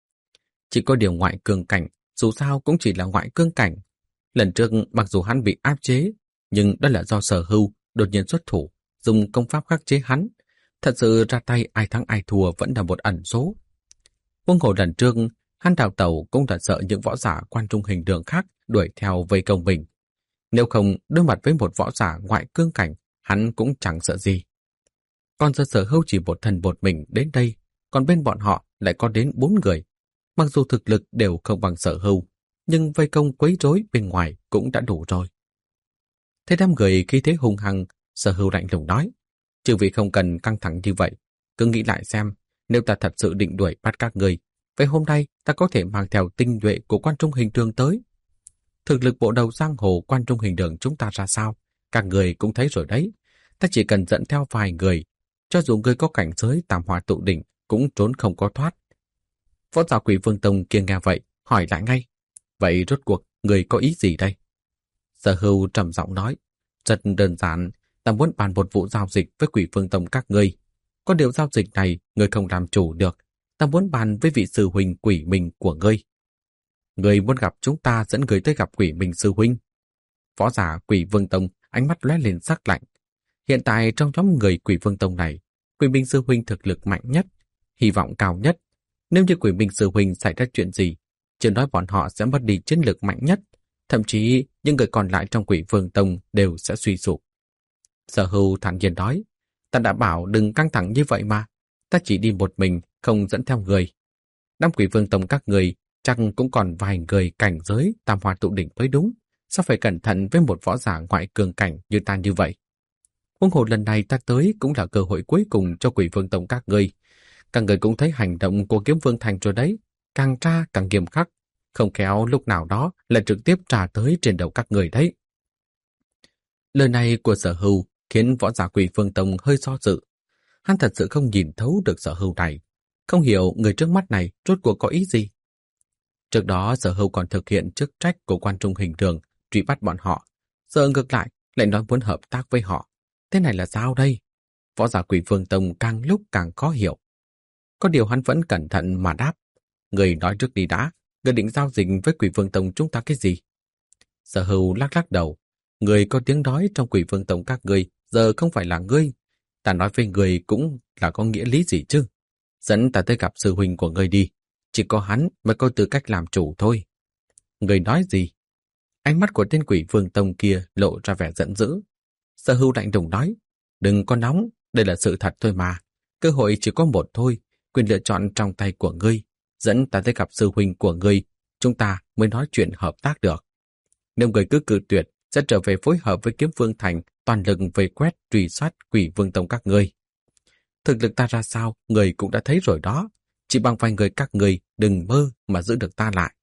Chỉ có điều ngoại cường cảnh, dù sao cũng chỉ là ngoại cường cảnh. Lần trước mặc dù hắn bị áp chế, nhưng đó là do Sở Hưu đột nhiên xuất thủ, dùng công pháp khắc chế hắn. Thật sự ra tay ai thắng ai thua vẫn là một ẩn số. Huống hồ lần trước, hắn đào tẩu cũng đã sợ những võ giả quan trung hình đường khác đuổi theo vây công mình. Nếu không đối mặt với một võ giả ngoại cương cảnh, hắn cũng chẳng sợ gì. Còn giờ Sở Hưu chỉ một thần một mình đến đây, còn bên bọn họ lại có đến bốn người. Mặc dù thực lực đều không bằng Sở Hưu, nhưng vây công quấy rối bên ngoài cũng đã đủ rồi. Thế đám người khi thế hung hăng, Sở Hưu lạnh lùng nói, chư vị không cần căng thẳng như vậy, cứ nghĩ lại xem, nếu ta thật sự định đuổi bắt các người, vậy hôm nay ta có thể mang theo tinh nhuệ của quan trung hình đường tới. Thực lực bộ đầu giang hồ quan trung hình đường chúng ta ra sao, các người cũng thấy rồi đấy. Ta chỉ cần dẫn theo vài người, cho dù người có cảnh giới Tam Hoa Tụ Đỉnh cũng trốn không có thoát. Võ giả Quỷ Vương Tông kia nghe vậy, hỏi lại ngay, vậy rốt cuộc người có ý gì đây? Sở Hưu trầm giọng nói, rất đơn giản, ta muốn bàn một vụ giao dịch với Quỷ Vương Tông các ngươi. Có điều giao dịch này ngươi không làm chủ được, ta muốn bàn với vị sư huynh Quỷ Minh của ngươi. Ngươi muốn gặp chúng ta dẫn người tới gặp Quỷ Minh sư huynh. Võ giả Quỷ Vương Tông ánh mắt lóe lên sắc lạnh. Hiện tại trong nhóm người Quỷ Vương Tông này, Quỷ Minh sư huynh thực lực mạnh nhất, hy vọng cao nhất. Nếu như Quỷ Minh sư huynh xảy ra chuyện gì, chưa nói bọn họ sẽ mất đi chiến lược mạnh nhất, thậm chí những người còn lại trong Quỷ Vương Tông đều sẽ suy sụp. Sở Hưu thản nhiên nói, ta đã bảo đừng căng thẳng như vậy mà, ta chỉ đi một mình, không dẫn theo người. Đám Quỷ Vương Tông các người chắc cũng còn vài người cảnh giới Tam Hoa Tụ Đỉnh mới đúng, sao phải cẩn thận với một võ giả ngoại cường cảnh như ta như vậy. Huống hồ lần này ta tới cũng là cơ hội cuối cùng cho Quỷ Vương Tông các người. Các người cũng thấy hành động của Kiếm Vương Thành rồi đấy, càng tra càng nghiêm khắc, không khéo lúc nào đó là trực tiếp trả tới trên đầu các người đấy. Lời này của Sở Hưu khiến võ giả Quỷ Vương Tông hơi do dự. Hắn thật sự không nhìn thấu được Sở Hưu này, không hiểu người trước mắt này rốt cuộc có ý gì. Trước đó Sở Hưu còn thực hiện chức trách của quan trung hình đường truy bắt bọn họ, giờ ngược lại lại nói muốn hợp tác với họ. Thế này là sao đây? Võ giả Quỷ Vương Tông càng lúc càng khó hiểu. Có điều hắn vẫn cẩn thận mà đáp. Người nói trước đi đã, người định giao dịch với Quỷ Vương Tông chúng ta cái gì? Sở Hưu lắc lắc đầu. Người có tiếng nói trong Quỷ Vương Tông các người giờ không phải là ngươi. Ta nói với người cũng là có nghĩa lý gì chứ? Dẫn ta tới gặp sư huynh của ngươi đi. Chỉ có hắn mới có tư cách làm chủ thôi. Người nói gì? Ánh mắt của tên Quỷ Vương Tông kia lộ ra vẻ giận dữ. Sở Hưu lạnh lùng nói, đừng có nóng, đây là sự thật thôi mà. Cơ hội chỉ có một thôi, quyền lựa chọn trong tay của ngươi. Dẫn ta tới gặp sư huynh của ngươi, chúng ta mới nói chuyện hợp tác được. Nếu người cứ cự tuyệt, sẽ trở về phối hợp với Kiếm Vương Thành toàn lực vây quét truy sát Quỷ Vương Tông các ngươi. Thực lực ta ra sao, người cũng đã thấy rồi đó. Chỉ bằng vài người các người đừng mơ mà giữ được ta lại.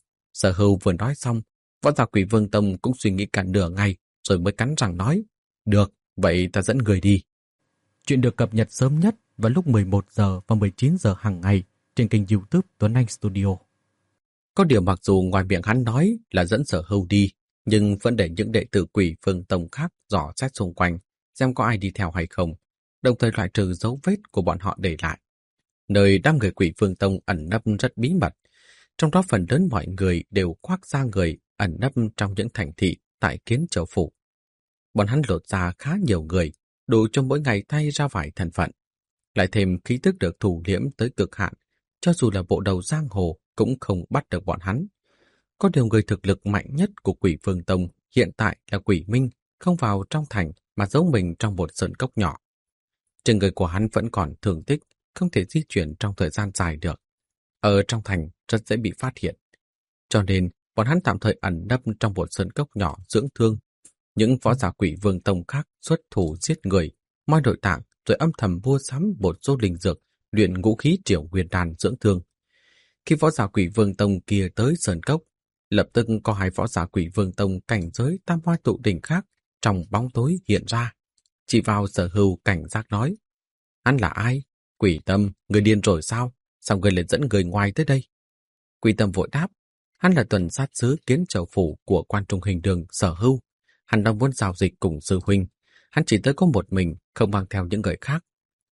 Sở Hưu vừa nói xong, võ giả Quỷ Vương Tông cũng suy nghĩ cả nửa ngày rồi mới cắn răng nói, được, vậy ta dẫn người đi. Chuyện được cập nhật sớm nhất vào lúc mười một giờ và mười chín giờ hàng ngày trên kênh YouTube Tuấn Anh Studio. Có điều mặc dù ngoài miệng hắn nói là dẫn Sở Hưu đi, nhưng vẫn để những đệ tử Quỷ Vương Tông khác dò xét xung quanh, xem có ai đi theo hay không, đồng thời loại trừ dấu vết của bọn họ để lại. Nơi đám người Quỷ Vương Tông ẩn nấp rất bí mật, trong đó phần lớn mọi người đều khoác ra người ẩn nấp trong những thành thị tại Kiến Châu Phủ. Bọn hắn lột ra khá nhiều người, đủ cho mỗi ngày thay ra vài thân phận. Lại thêm khí tức được thủ liễm tới cực hạn, cho dù là bộ đầu giang hồ cũng không bắt được bọn hắn. Có điều người thực lực mạnh nhất của Quỷ Vương Tông hiện tại là Quỷ Minh, không vào trong thành mà giấu mình trong một sơn cốc nhỏ. Trên người của hắn vẫn còn thương tích, không thể di chuyển trong thời gian dài được. Ở trong thành rất dễ bị phát hiện. Cho nên, bọn hắn tạm thời ẩn nấp trong một sơn cốc nhỏ dưỡng thương. Những võ giả Quỷ Vương Tông khác xuất thủ giết người, moi nội tạng rồi âm thầm mua sắm một số linh dược, luyện ngũ khí Triều Nguyên đan dưỡng thương. Khi võ giả Quỷ Vương Tông kia tới sơn cốc, lập tức có hai võ giả Quỷ Vương Tông cảnh giới tam hoa tụ đỉnh khác trong bóng tối hiện ra, chỉ vào Sở Hưu cảnh giác nói: "Hắn là ai? Quỷ Tâm, người điên rồi sao? Sao người lại dẫn người ngoài tới đây?" Quỷ Tâm vội đáp: "Hắn là tuần sát sứ Kiến Châu phủ của Quan Trung Hình Đường Sở Hưu. Hắn đang muốn giao dịch cùng sư huynh. Hắn chỉ tới có một mình, không mang theo những người khác."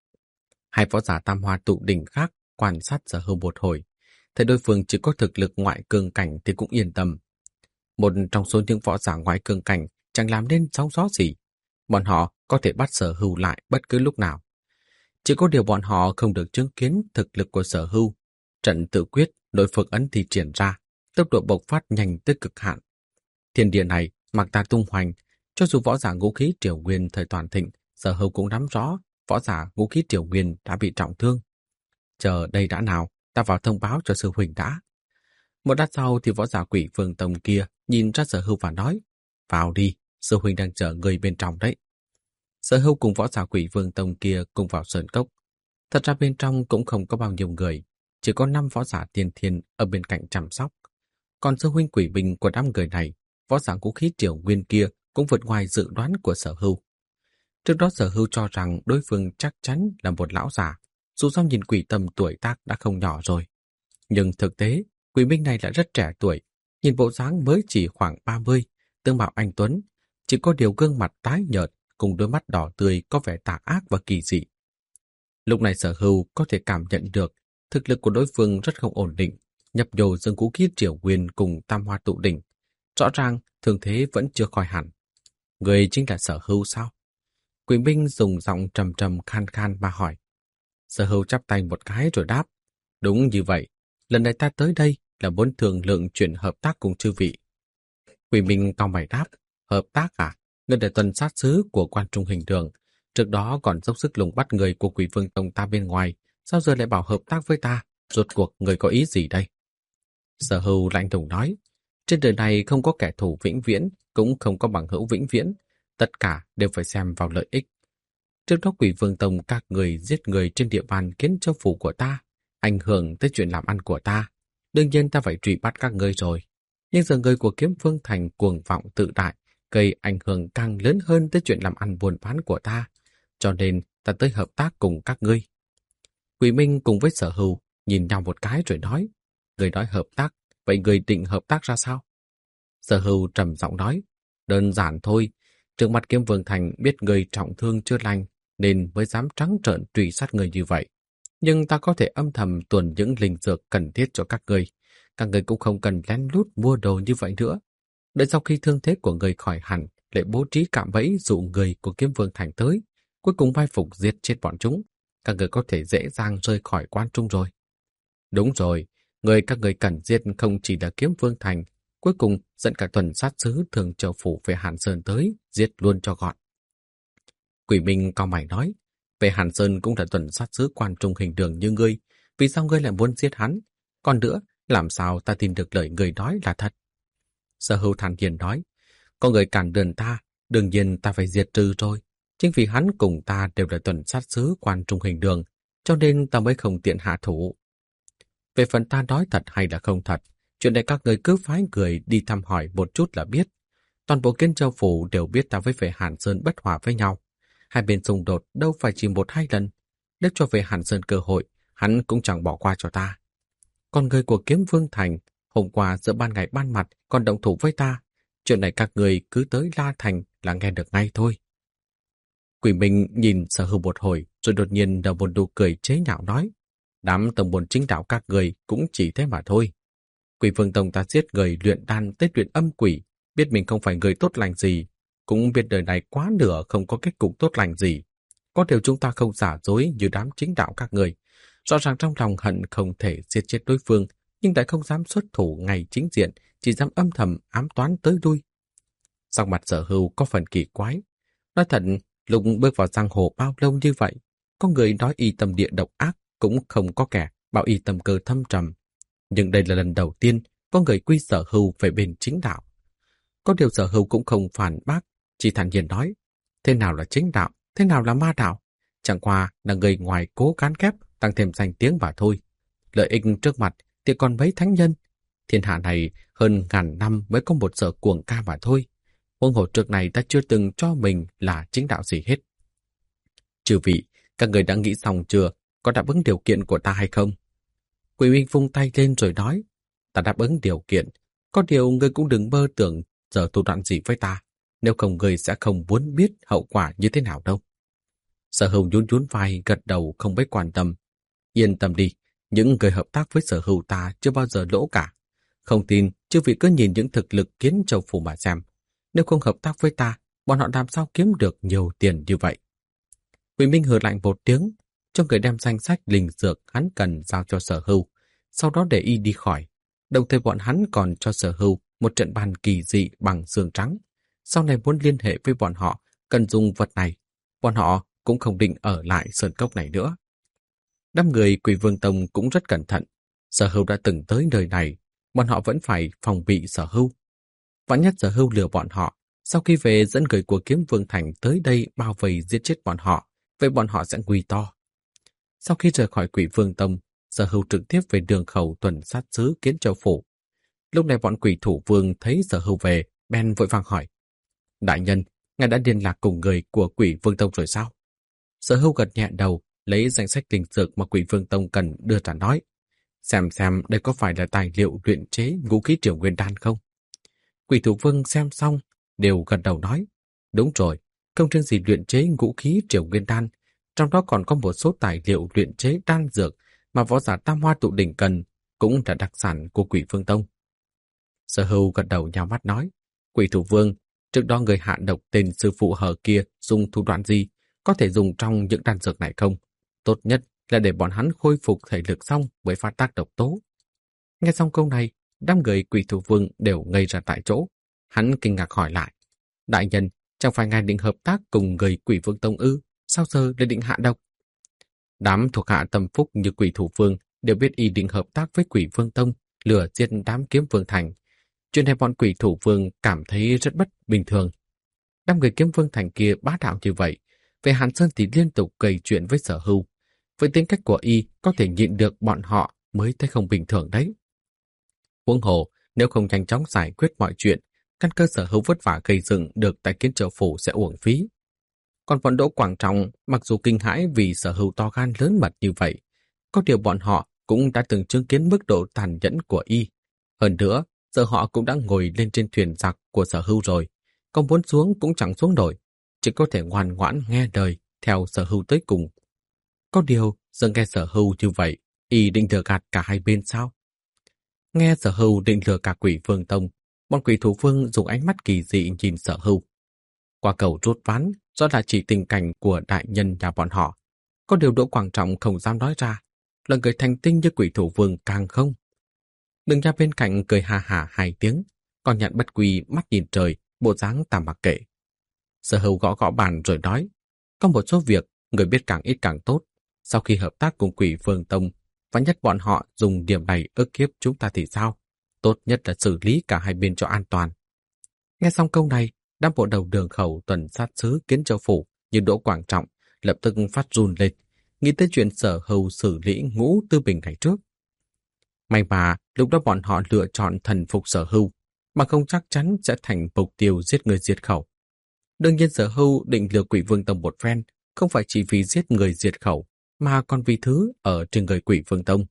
Hai võ giả tam hoa tụ đỉnh khác quan sát Sở Hưu một hồi, thấy đối phương chỉ có thực lực ngoại cường cảnh thì cũng yên tâm. Một trong số những võ giả ngoại cường cảnh chẳng làm nên sóng gió gì. Bọn họ có thể bắt Sở Hưu lại bất cứ lúc nào. Chỉ có điều bọn họ không được chứng kiến thực lực của Sở Hưu. Trận tự quyết, nội phượng ấn thì triển ra, tốc độ bộc phát nhanh tới cực hạn. Thiên địa này mặc ta tung hoành, cho dù võ giả ngũ khí Triều Nguyên thời toàn thịnh, Sở Hưu cũng nắm rõ võ giả ngũ khí Triều Nguyên đã bị trọng thương. Chờ đây đã nào, ta vào thông báo cho sư huynh đã. Một lát sau thì võ giả Quỷ Vương Tông kia nhìn ra Sở Hưu và nói: "Vào đi, sư huynh đang chờ người bên trong đấy." Sở Hưu cùng võ giả Quỷ Vương Tông kia cùng vào sơn cốc. Thật ra bên trong cũng không có bao nhiêu người, chỉ có năm võ giả tiên thiên ở bên cạnh chăm sóc. Còn sư huynh Quỷ Bình của năm người này, võ giả ngũ khí Triều Nguyên kia cũng vượt ngoài dự đoán của Sở Hưu. Trước đó Sở Hưu cho rằng đối phương chắc chắn là một lão già, dù sao nhìn Quỷ Tâm tuổi tác đã không nhỏ rồi. Nhưng thực tế, Quỷ Minh này lại rất trẻ tuổi, nhìn bộ dáng mới chỉ khoảng ba mươi, tương mạo anh tuấn, chỉ có điều gương mặt tái nhợt cùng đôi mắt đỏ tươi có vẻ tà ác và kỳ dị. Lúc này Sở Hưu có thể cảm nhận được thực lực của đối phương rất không ổn định, nhập nhồ dương cú khí Triều Nguyên cùng tam hoa tụ đỉnh. Rõ ràng thương thế vẫn chưa khỏi hẳn. Người chính là Sở Hưu sao? Quỷ Minh dùng giọng trầm trầm khan khan mà hỏi. Sở Hưu chắp tay một cái rồi đáp: "Đúng như vậy, lần này ta tới đây là muốn thương lượng chuyện hợp tác cùng chư vị." Quỷ Minh cau mày đáp: "Hợp tác à? Ngươi là tuần sát sứ của Quan Trung Hình Đường, trước đó còn dốc sức lùng bắt người của Quỷ Vương Tông ta bên ngoài, sao giờ lại bảo hợp tác với ta? Rốt cuộc người có ý gì đây?" Sở Hưu lạnh lùng nói: "Trên đời này không có kẻ thù vĩnh viễn, cũng không có bằng hữu vĩnh viễn, tất cả đều phải xem vào lợi ích. Trước đó Quỷ Vương Tông các người giết người trên địa bàn Kiến Châu phủ của ta, ảnh hưởng tới chuyện làm ăn của ta. Đương nhiên ta phải truy bắt các ngươi rồi. Nhưng giờ người của Kiếm Vương Thành cuồng vọng tự đại, gây ảnh hưởng càng lớn hơn tới chuyện làm ăn buôn bán của ta. Cho nên ta tới hợp tác cùng các ngươi." Quỷ Minh cùng với Sở Hưu nhìn nhau một cái rồi nói: "Người nói hợp tác, vậy người định hợp tác ra sao?" Sở Hưu trầm giọng nói: "Đơn giản thôi. Trước mặt Kiếm Vương Thành biết người trọng thương chưa lành nên mới dám trắng trợn truy sát người như vậy. Nhưng ta có thể âm thầm tuồn những linh dược cần thiết cho các người. Các người cũng không cần lén lút mua đồ như vậy nữa. Đợi sau khi thương thế của người khỏi hẳn, lại bố trí cạm bẫy dụ người của Kiếm Vương Thành tới, cuối cùng vai phục giết chết bọn chúng. Các người có thể dễ dàng rời khỏi Quan Trung rồi." "Đúng rồi, người các người cần giết không chỉ là Kiếm Vương Thành, cuối cùng dẫn cả tuần sát sứ Thường Châu phủ về Hàn Sơn tới, giết luôn cho gọn." Quỷ Minh cau mày nói: "Về Hàn Sơn cũng là tuần sát sứ Quan Trung Hình Đường như ngươi, vì sao ngươi lại muốn giết hắn? Còn nữa, làm sao ta tin được lời người nói là thật?" Sở Hưu thản nhiên nói: "Có người cản đường ta, đương nhiên ta phải diệt trừ rồi. Chính vì hắn cùng ta đều là tuần sát sứ Quan Trung Hình Đường, cho nên ta mới không tiện hạ thủ. Về phần ta nói thật hay là không thật, chuyện này các người cứ phái người đi thăm hỏi một chút là biết. Toàn bộ Kiến Châu phủ đều biết ta với Vệ Hàn Sơn bất hòa với nhau. Hai bên xung đột đâu phải chỉ một hai lần. Nếu cho Vệ Hàn Sơn cơ hội, hắn cũng chẳng bỏ qua cho ta. Còn người của Kiếm Vương Thành, hôm qua giữa ban ngày ban mặt còn động thủ với ta. Chuyện này các người cứ tới La Thành là nghe được ngay thôi." Quỷ Minh nhìn Sở Hưu một hồi rồi đột nhiên nở một nụ cười chế nhạo nói: "Đám tông môn chính đạo các người cũng chỉ thế mà thôi. Quỷ Vương Tông ta giết người luyện đan tới luyện âm quỷ, biết mình không phải người tốt lành gì, cũng biết đời này quá nửa không có kết cục tốt lành gì. Có điều chúng ta không giả dối như đám chính đạo các người. Rõ ràng trong lòng hận không thể giết chết đối phương, nhưng lại không dám xuất thủ ngày chính diện, chỉ dám âm thầm ám toán tới lui." Sắc mặt Sở Hưu có phần kỳ quái. Nói thật, lúc bước vào giang hồ bao lâu như vậy, có người nói y tâm địa độc ác, cũng không có kẻ bảo y tâm cơ thâm trầm. Nhưng đây là lần đầu tiên có người quy Sở Hưu về bên chính đạo. Có điều Sở Hưu cũng không phản bác, chỉ thản nhiên nói, thế nào là chính đạo, thế nào là ma đạo? Chẳng qua là người ngoài cố cán kép tăng thêm danh tiếng mà thôi. Lợi ích trước mặt thì còn mấy thánh nhân. Thiên hạ này hơn ngàn năm mới có một sở cuồng ca mà thôi. Huống hồ trước này ta chưa từng cho mình là chính đạo gì hết. Chư vị, các người đã nghĩ xong chưa? Có đáp ứng điều kiện của ta hay không? Quỷ Minh vung tay lên rồi nói, ta đáp ứng điều kiện. Có điều ngươi cũng đừng mơ tưởng giờ thủ đoạn gì với ta. Nếu không ngươi sẽ không muốn biết hậu quả như thế nào đâu. Sở Hưu nhún nhún vai gật đầu không mấy quan tâm. Yên tâm đi, những người hợp tác với Sở Hưu ta chưa bao giờ lỗ cả. Không tin, chư vị cứ nhìn những thực lực Kiến Châu Phủ mà xem. Nếu không hợp tác với ta, bọn họ làm sao kiếm được nhiều tiền như vậy? Quỷ Minh hừ lạnh một tiếng, cho người đem danh sách linh dược hắn cần giao cho Sở Hưu, sau đó để y đi khỏi. Đồng thời bọn hắn còn cho Sở Hưu một trận bàn kỳ dị bằng xương trắng. Sau này muốn liên hệ với bọn họ cần dùng vật này, bọn họ cũng không định ở lại sơn cốc này nữa. Đám người Quỷ Vương Tông cũng rất cẩn thận. Sở Hưu đã từng tới nơi này, bọn họ vẫn phải phòng bị Sở Hưu. Vạn nhất Sở Hưu lừa bọn họ, sau khi về dẫn người của Kiếm Vương Thành tới đây bao vây giết chết bọn họ, vậy bọn họ sẽ nguy to. Sau khi rời khỏi Quỷ Vương Tông, Sở Hưu trực tiếp về đường khẩu tuần sát sứ Kiến Châu Phủ. Lúc này bọn Quỷ Thủ Vương thấy Sở Hưu về, bèn vội vàng hỏi: đại nhân, ngài đã liên lạc cùng người của Quỷ Vương Tông rồi sao? Sở Hưu gật nhẹ đầu, lấy danh sách linh dược mà Quỷ Vương Tông cần đưa ra nói: xem xem đây có phải là tài liệu luyện chế ngũ khí Triều Nguyên Đan không? Quỷ Thủ Vương xem xong, đều gật đầu nói: đúng rồi, không riêng gì luyện chế ngũ khí Triều Nguyên Đan, trong đó còn có một số tài liệu luyện chế đan dược mà võ giả Tam Hoa Tụ Đỉnh cần, cũng là đặc sản của Quỷ Vương Tông. Sở Hưu gật đầu nhào mắt nói: Quỷ Thủ Vương, trước đó người hạ độc tên sư phụ hờ kia dùng thủ đoạn gì, có thể dùng trong những đan dược này không? Tốt nhất là để bọn hắn khôi phục thể lực xong mới phát tác độc tố. Nghe xong câu này, đám người Quỷ Thủ Vương đều ngây ra tại chỗ. Hắn kinh ngạc hỏi lại: đại nhân, chẳng phải ngài định hợp tác cùng người Quỷ Vương Tông ư? Sao giờ lại định hạ độc? Đám thuộc hạ tâm phúc như Quỷ Thủ Vương đều biết y định hợp tác với Quỷ Vương Tông, lừa giết đám Kiếm Vương Thành. Chuyện này bọn Quỷ Thủ Vương cảm thấy rất bất bình thường. Đám người Kiếm Vương Thành kia bá đạo như vậy, về Hàn Sơn thì liên tục gây chuyện với Sở Hưu. Với tính cách của y có thể nhịn được bọn họ mới thấy không bình thường đấy. Huống hồ, nếu không nhanh chóng giải quyết mọi chuyện, căn cơ Sở Hưu vất vả gây dựng được tại Kiến Châu Phủ sẽ uổng phí. Còn bọn Đỗ Quảng Trọng, mặc dù kinh hãi vì Sở Hưu to gan lớn mật như vậy, có điều bọn họ cũng đã từng chứng kiến mức độ tàn nhẫn của y. Hơn nữa, giờ họ cũng đã ngồi lên trên thuyền giặc của Sở Hưu rồi, còn muốn xuống cũng chẳng xuống nổi, chỉ có thể ngoan ngoãn nghe lời theo Sở Hưu tới cùng. Có điều, giờ nghe Sở Hưu như vậy, y định lừa gạt cả hai bên sao? Nghe Sở Hưu định lừa cả Quỷ Vương Tông, bọn Quỷ Thủ Vương dùng ánh mắt kỳ dị nhìn Sở Hưu. Qua cầu rút ván, do là chỉ tình cảnh của đại nhân nhà bọn họ. Có điều Đỗ Quảng Trọng không dám nói ra, là người thành tinh như Quỷ Thủ Vương càng không. Đừng ra bên cạnh cười hà hà hai tiếng, còn nhận bất quy mắt nhìn trời, bộ dáng ta mặc kệ. Sở Hưu gõ gõ bàn rồi nói: có một số việc người biết càng ít càng tốt. Sau khi hợp tác cùng Quỷ Vương Tông, và nhất bọn họ dùng điểm này ức hiếp chúng ta thì sao? Tốt nhất là xử lý cả hai bên cho an toàn. Nghe xong câu này, đám bộ đầu đường khẩu tuần sát sứ Kiến Châu Phủ như Đỗ Quảng Trọng lập tức phát run lên, nghĩ tới chuyện Sở Hưu xử lý Ngũ Tư Bình ngày trước. May mà lúc đó bọn họ lựa chọn thần phục Sở Hưu, mà không chắc chắn sẽ thành mục tiêu giết người diệt khẩu. Đương nhiên Sở Hưu định lừa Quỷ Vương Tông một phen, không phải chỉ vì giết người diệt khẩu, mà còn vì thứ ở trên người Quỷ Vương Tông.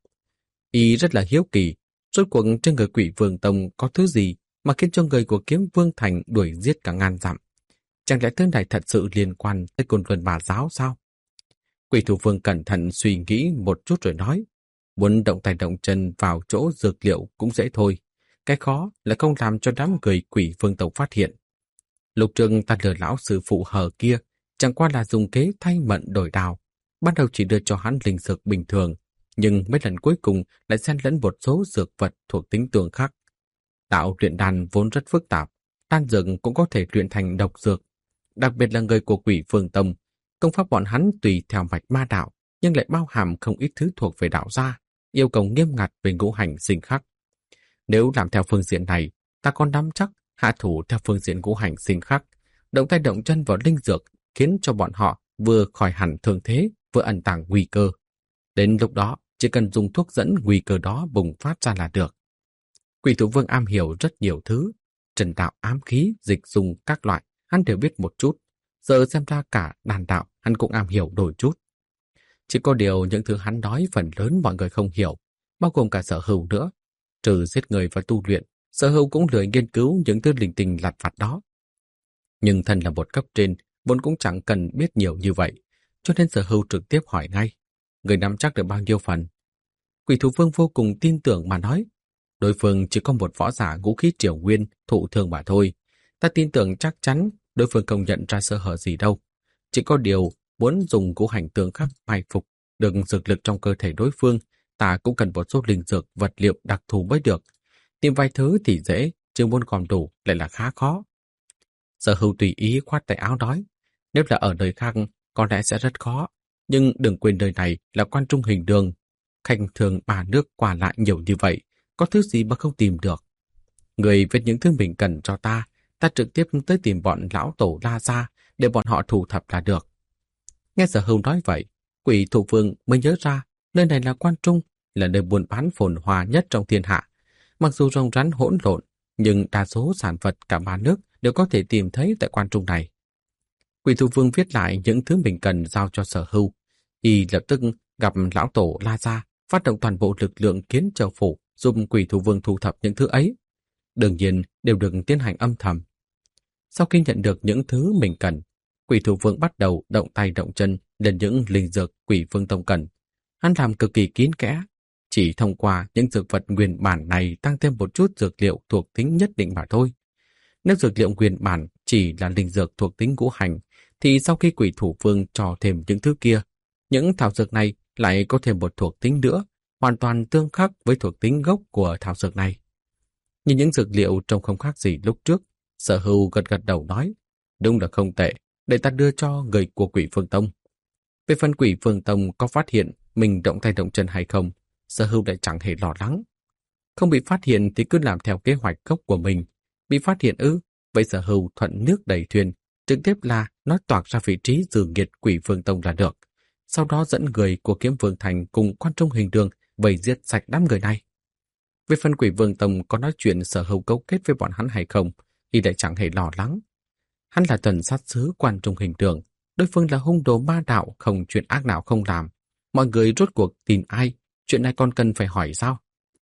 Y rất là hiếu kỳ, rốt cuộc trên người Quỷ Vương Tông có thứ gì mà khiến cho người của Kiếm Vương Thành đuổi giết cả ngàn dặm. Chẳng lẽ thứ này thật sự liên quan tới Côn Luân Bà Giáo sao? Quỷ Thủ Vương cẩn thận suy nghĩ một chút rồi nói: muốn động tay động chân vào chỗ dược liệu cũng dễ thôi, cái khó là không làm cho đám người Quỷ Vương Tông phát hiện. Lục trường ta lừa lão sư phụ hờ kia chẳng qua là dùng kế thay mận đổi đào. Ban đầu chỉ đưa cho hắn linh dược bình thường, nhưng mấy lần cuối cùng lại xen lẫn một số dược vật thuộc tính tương khắc. Đạo luyện đan vốn rất phức tạp, đan dược cũng có thể luyện thành độc dược. đặc biệt là người của Quỷ Vương Tông. Công pháp bọn hắn tùy theo mạch ma đạo, nhưng lại bao hàm không ít thứ thuộc về đạo gia, yêu cầu nghiêm ngặt về ngũ hành sinh khắc. Nếu làm theo phương diện này, ta còn nắm chắc hạ thủ theo phương diện ngũ hành sinh khắc, động tay động chân vào linh dược, khiến cho bọn họ vừa khỏi hẳn thương thế, vừa ẩn tàng nguy cơ. Đến lúc đó, chỉ cần dùng thuốc dẫn nguy cơ đó bùng phát ra là được. Quỷ Thủ Vương am hiểu rất nhiều thứ, trần đạo, ám khí, dịch dùng các loại, hắn đều biết một chút. Giờ xem ra cả đàn đạo hắn cũng am hiểu đôi chút. Chỉ có điều những thứ hắn nói phần lớn mọi người không hiểu, bao gồm cả Sở Hữu nữa. Trừ giết người và tu luyện, Sở Hữu cũng lười nghiên cứu những thứ linh tinh lặt vặt đó. Nhưng thân là một cấp trên, vốn cũng chẳng cần biết nhiều như vậy, cho nên Sở Hữu trực tiếp hỏi ngay, người nắm chắc được bao nhiêu phần? Quỷ Thủ Vương vô cùng tin tưởng mà nói, đối phương chỉ có một võ giả ngũ khí triều nguyên thụ thương mà thôi. Ta tin tưởng chắc chắn đối phương không nhận ra sơ hở gì đâu. Chỉ có điều muốn dùng ngũ hành tương khắc mai phục được dược lực trong cơ thể đối phương, ta cũng cần một số linh dược vật liệu đặc thù mới được. Tìm vài thứ thì dễ, chứ muốn gom đủ lại là khá khó. Sở Hữu tùy ý khoát tay áo nói, nếu là ở nơi khác có lẽ sẽ rất khó, nhưng đừng quên nơi này là Quan Trung Hình Đường. Khách thường ba nước qua lại nhiều như vậy, có thứ gì mà không tìm được. Người viết những thứ mình cần cho ta, ta trực tiếp tới tìm bọn lão tổ La Gia để bọn họ thu thập là được. Nghe Sở Hữu nói vậy, Quỷ Thủ Vương mới nhớ ra nơi này là Quan Trung, là nơi buôn bán phồn hoa nhất trong thiên hạ. Mặc dù rồng rắn hỗn lộn, nhưng đa số sản vật cả ba nước đều có thể tìm thấy tại Quan Trung này. Quỷ Thủ Vương viết lại những thứ mình cần giao cho Sở Hữu. Y lập tức gặp lão tổ La Gia, phát động toàn bộ lực lượng Kiến Châu Phủ giúp Quỷ Thủ Vương thu thập những thứ ấy. Đương nhiên đều được tiến hành âm thầm. Sau khi nhận được những thứ mình cần, Quỷ Thủ Vương bắt đầu động tay động chân lên những linh dược Quỷ Vương Tông cần. Hắn làm cực kỳ kín kẽ, chỉ thông qua những dược vật nguyên bản này tăng thêm một chút dược liệu thuộc tính nhất định mà thôi. Nếu dược liệu nguyên bản chỉ là linh dược thuộc tính ngũ hành, thì sau khi Quỷ Thủ Vương cho thêm những thứ kia, những thảo dược này lại có thêm một thuộc tính nữa, hoàn toàn tương khắc với thuộc tính gốc của thảo dược này. Nhìn những dược liệu trông không khác gì lúc trước, Sở Hữu gật gật đầu nói, đúng là không tệ, để ta đưa cho người của Quỷ Vương Tông. Về phần Quỷ Vương Tông có phát hiện mình động tay động chân hay không, Sở Hữu lại chẳng hề lo lắng. Không bị phát hiện thì cứ làm theo kế hoạch gốc của mình. Bị phát hiện ư, vậy Sở Hữu thuận nước đẩy thuyền, trực tiếp là nói toạc ra vị trí dử nghiệt Quỷ Vương Tông là được. Sau đó dẫn người của Kiếm Vương Thành cùng Quan Trung Hình Đường vây giết sạch đám người này. Về phần Quỷ Vương Tông có nói chuyện Sở Hữu cấu kết với bọn hắn hay không, thì lại chẳng hề lo lắng. Hắn là thần sát sứ Quan Trung Hình Đường, đối phương là hung đồ ma đạo, không chuyện ác nào không làm. Mọi người rốt cuộc tìm ai, chuyện này còn cần phải hỏi sao?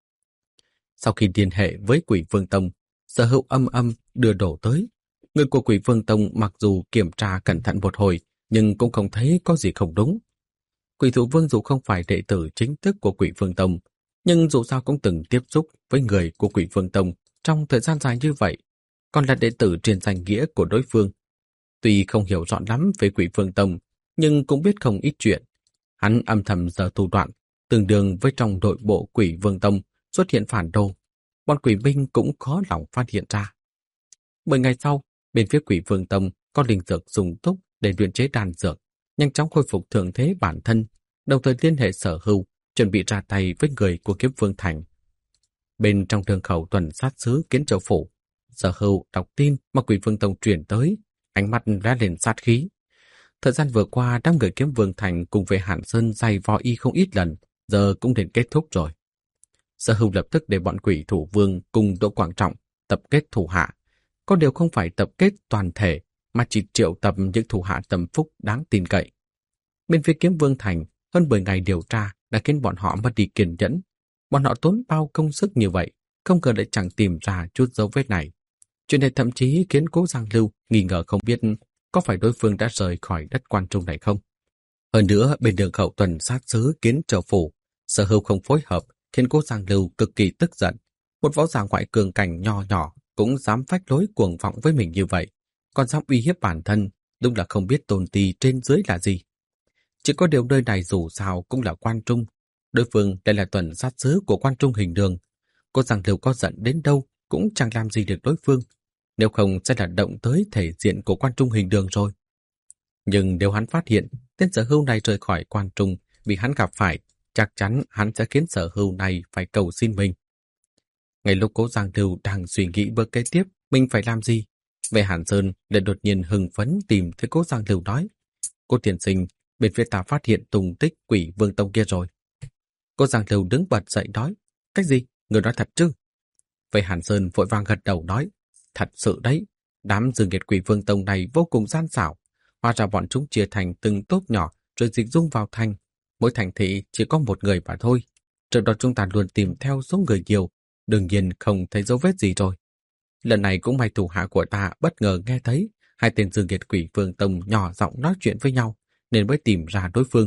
Sau khi liên hệ với Quỷ Vương Tông, Sở Hữu âm âm đưa đổ tới. Người của Quỷ Vương Tông mặc dù kiểm tra cẩn thận một hồi, nhưng cũng không thấy có gì không đúng. Quỷ Thủ Vương dù không phải đệ tử chính thức của Quỷ Vương Tông, nhưng dù sao cũng từng tiếp xúc với người của Quỷ Vương Tông trong thời gian dài như vậy, còn là đệ tử trên danh nghĩa của đối phương. Tuy không hiểu rõ lắm về Quỷ Vương Tông, nhưng cũng biết không ít chuyện. Hắn âm thầm giở thủ đoạn, tương đương với trong nội bộ Quỷ Vương Tông xuất hiện phản đồ. Bọn quỷ binh cũng khó lòng phát hiện ra. Mười ngày sau, bên phía Quỷ Vương Tông có linh dược dùng túc để luyện chế đan dược, nhanh chóng khôi phục thường thế bản thân, đồng thời liên hệ Sở Hữu, chuẩn bị ra tay với người của Kiếm Vương Thành. Bên trong đường khẩu tuần sát sứ Kiến Châu Phủ, Sở Hữu đọc tin mà Quỷ Vương Tông truyền tới, ánh mắt lóe lên sát khí. Thời gian vừa qua, đám người Kiếm Vương Thành cùng về Hàn Sơn dày vò y không ít lần, giờ cũng đến kết thúc rồi. Sở Hữu lập tức để bọn Quỷ Thủ Vương cùng Đỗ Quảng Trọng tập kết thủ hạ. Có điều không phải tập kết toàn thể, mà chỉ triệu tập những thủ hạ tâm phúc đáng tin cậy. Bên phía Kiếm Vương Thành, hơn mười ngày điều tra đã khiến bọn họ mất đi kiên nhẫn. Bọn họ tốn bao công sức như vậy, không ngờ lại chẳng tìm ra chút dấu vết này. Chuyện này thậm chí khiến Cố Giang Lưu nghi ngờ không biết có phải đối phương đã rời khỏi đất Quan Trung này không. Hơn nữa, bên đường khẩu tuần sát sứ Kiến Châu Phủ, Sở Hữu không phối hợp khiến Cố Giang Lưu cực kỳ tức giận. Một võ giả ngoại cường cảnh nho nhỏ cũng dám phách lối cuồng vọng với mình như vậy, còn dám uy hiếp bản thân, đúng là không biết tôn ti trên dưới là gì. Chỉ có điều nơi này dù sao cũng là Quan Trung, đối phương đây là tuần sát sứ của Quan Trung Hình Đường. Cố Giang Lưu có giận đến đâu cũng chẳng làm gì được đối phương. nếu không sẽ là động tới thể diện của quan trung hình đường rồi. Nhưng nếu hắn phát hiện tên sở hữu này rời khỏi quan trung vì hắn gặp phải, chắc chắn hắn sẽ khiến sở hữu này phải cầu xin mình. Ngay lúc Cố Giang Lưu đang suy nghĩ bước kế tiếp mình phải làm gì, Vệ Hàn Sơn lại đột nhiên hưng phấn tìm thấy Cố Giang Lưu nói: Cố tiên sinh, bên phía ta phát hiện tung tích Quỷ Vương Tông kia rồi. Cố Giang Lưu đứng bật dậy nói: Cách gì? Người nói thật chứ? Vệ Hàn Sơn vội vàng gật đầu nói: Thật sự đấy, đám dương nghiệt Quỷ Vương Tông này vô cùng gian xảo. Hóa ra bọn chúng chia thành từng tốp nhỏ rồi dịch dung vào thành. Mỗi thành thị chỉ có một người mà thôi. Trước đó chúng ta luôn tìm theo số người nhiều, đương nhiên không thấy dấu vết gì rồi. Lần này cũng may thủ hạ của ta bất ngờ nghe thấy hai tên dương nghiệt Quỷ Vương Tông nhỏ giọng nói chuyện với nhau, nên mới tìm ra đối phương.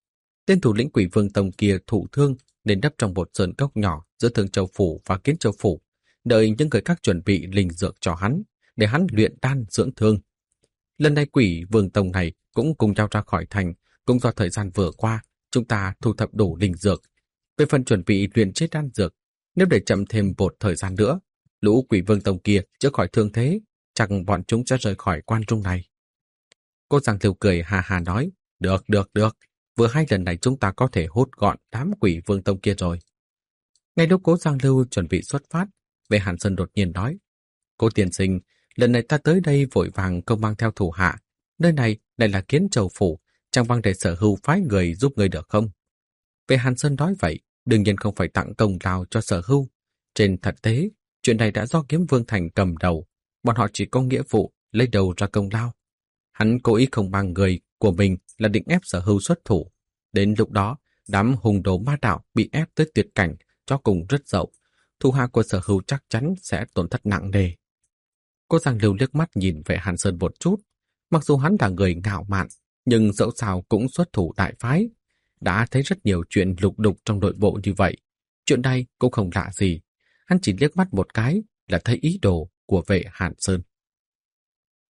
Tên thủ lĩnh Quỷ Vương Tông kia thụ thương nên đắp trong một sơn cốc nhỏ giữa Thương Châu Phủ và Kiến Châu Phủ, đợi những người khác chuẩn bị linh dược cho hắn, để hắn luyện đan dưỡng thương. Lần này Quỷ Vương Tông này cũng cùng nhau ra khỏi thành, cũng do thời gian vừa qua chúng ta thu thập đủ linh dược. Về phần chuẩn bị luyện chế đan dược, nếu để chậm thêm một thời gian nữa, lũ Quỷ Vương Tông kia chữa khỏi thương thế, chắc bọn chúng sẽ rời khỏi quan trung này. Cô Giang Lưu cười hà hà nói: Được, được, được, vừa hai lần này chúng ta có thể hốt gọn đám Quỷ Vương Tông kia rồi. Ngay lúc Cố Giang Lưu chuẩn bị xuất phát, Vệ Hàn Sơn đột nhiên nói: Cố tiên sinh, lần này ta tới đây vội vàng không mang theo thủ hạ, nơi này lại là Kiến Châu Phủ, chẳng bằng để Sở Hưu phái người giúp người được không? Vệ Hàn Sơn nói vậy, đương nhiên không phải tặng công lao cho Sở Hưu. Trên thực tế, chuyện này đã do Kiếm Vương Thành cầm đầu, bọn họ chỉ có nghĩa vụ lấy đầu ra công lao. Hắn cố ý không mang người của mình là định ép Sở Hưu xuất thủ. Đến lúc đó, đám hùng đồ ma đạo bị ép tới tuyệt cảnh, cho cùng rất dậu. Thủ hạ của Sở Hưu chắc chắn sẽ tổn thất nặng nề. Cô Giang Lưu liếc mắt nhìn Vệ Hàn Sơn một chút. Mặc dù hắn là người ngạo mạn, nhưng dẫu sao cũng xuất thủ đại phái. Đã thấy rất nhiều chuyện lục đục trong nội bộ như vậy. Chuyện này cũng không lạ gì. Hắn chỉ liếc mắt một cái là thấy ý đồ của Vệ Hàn Sơn.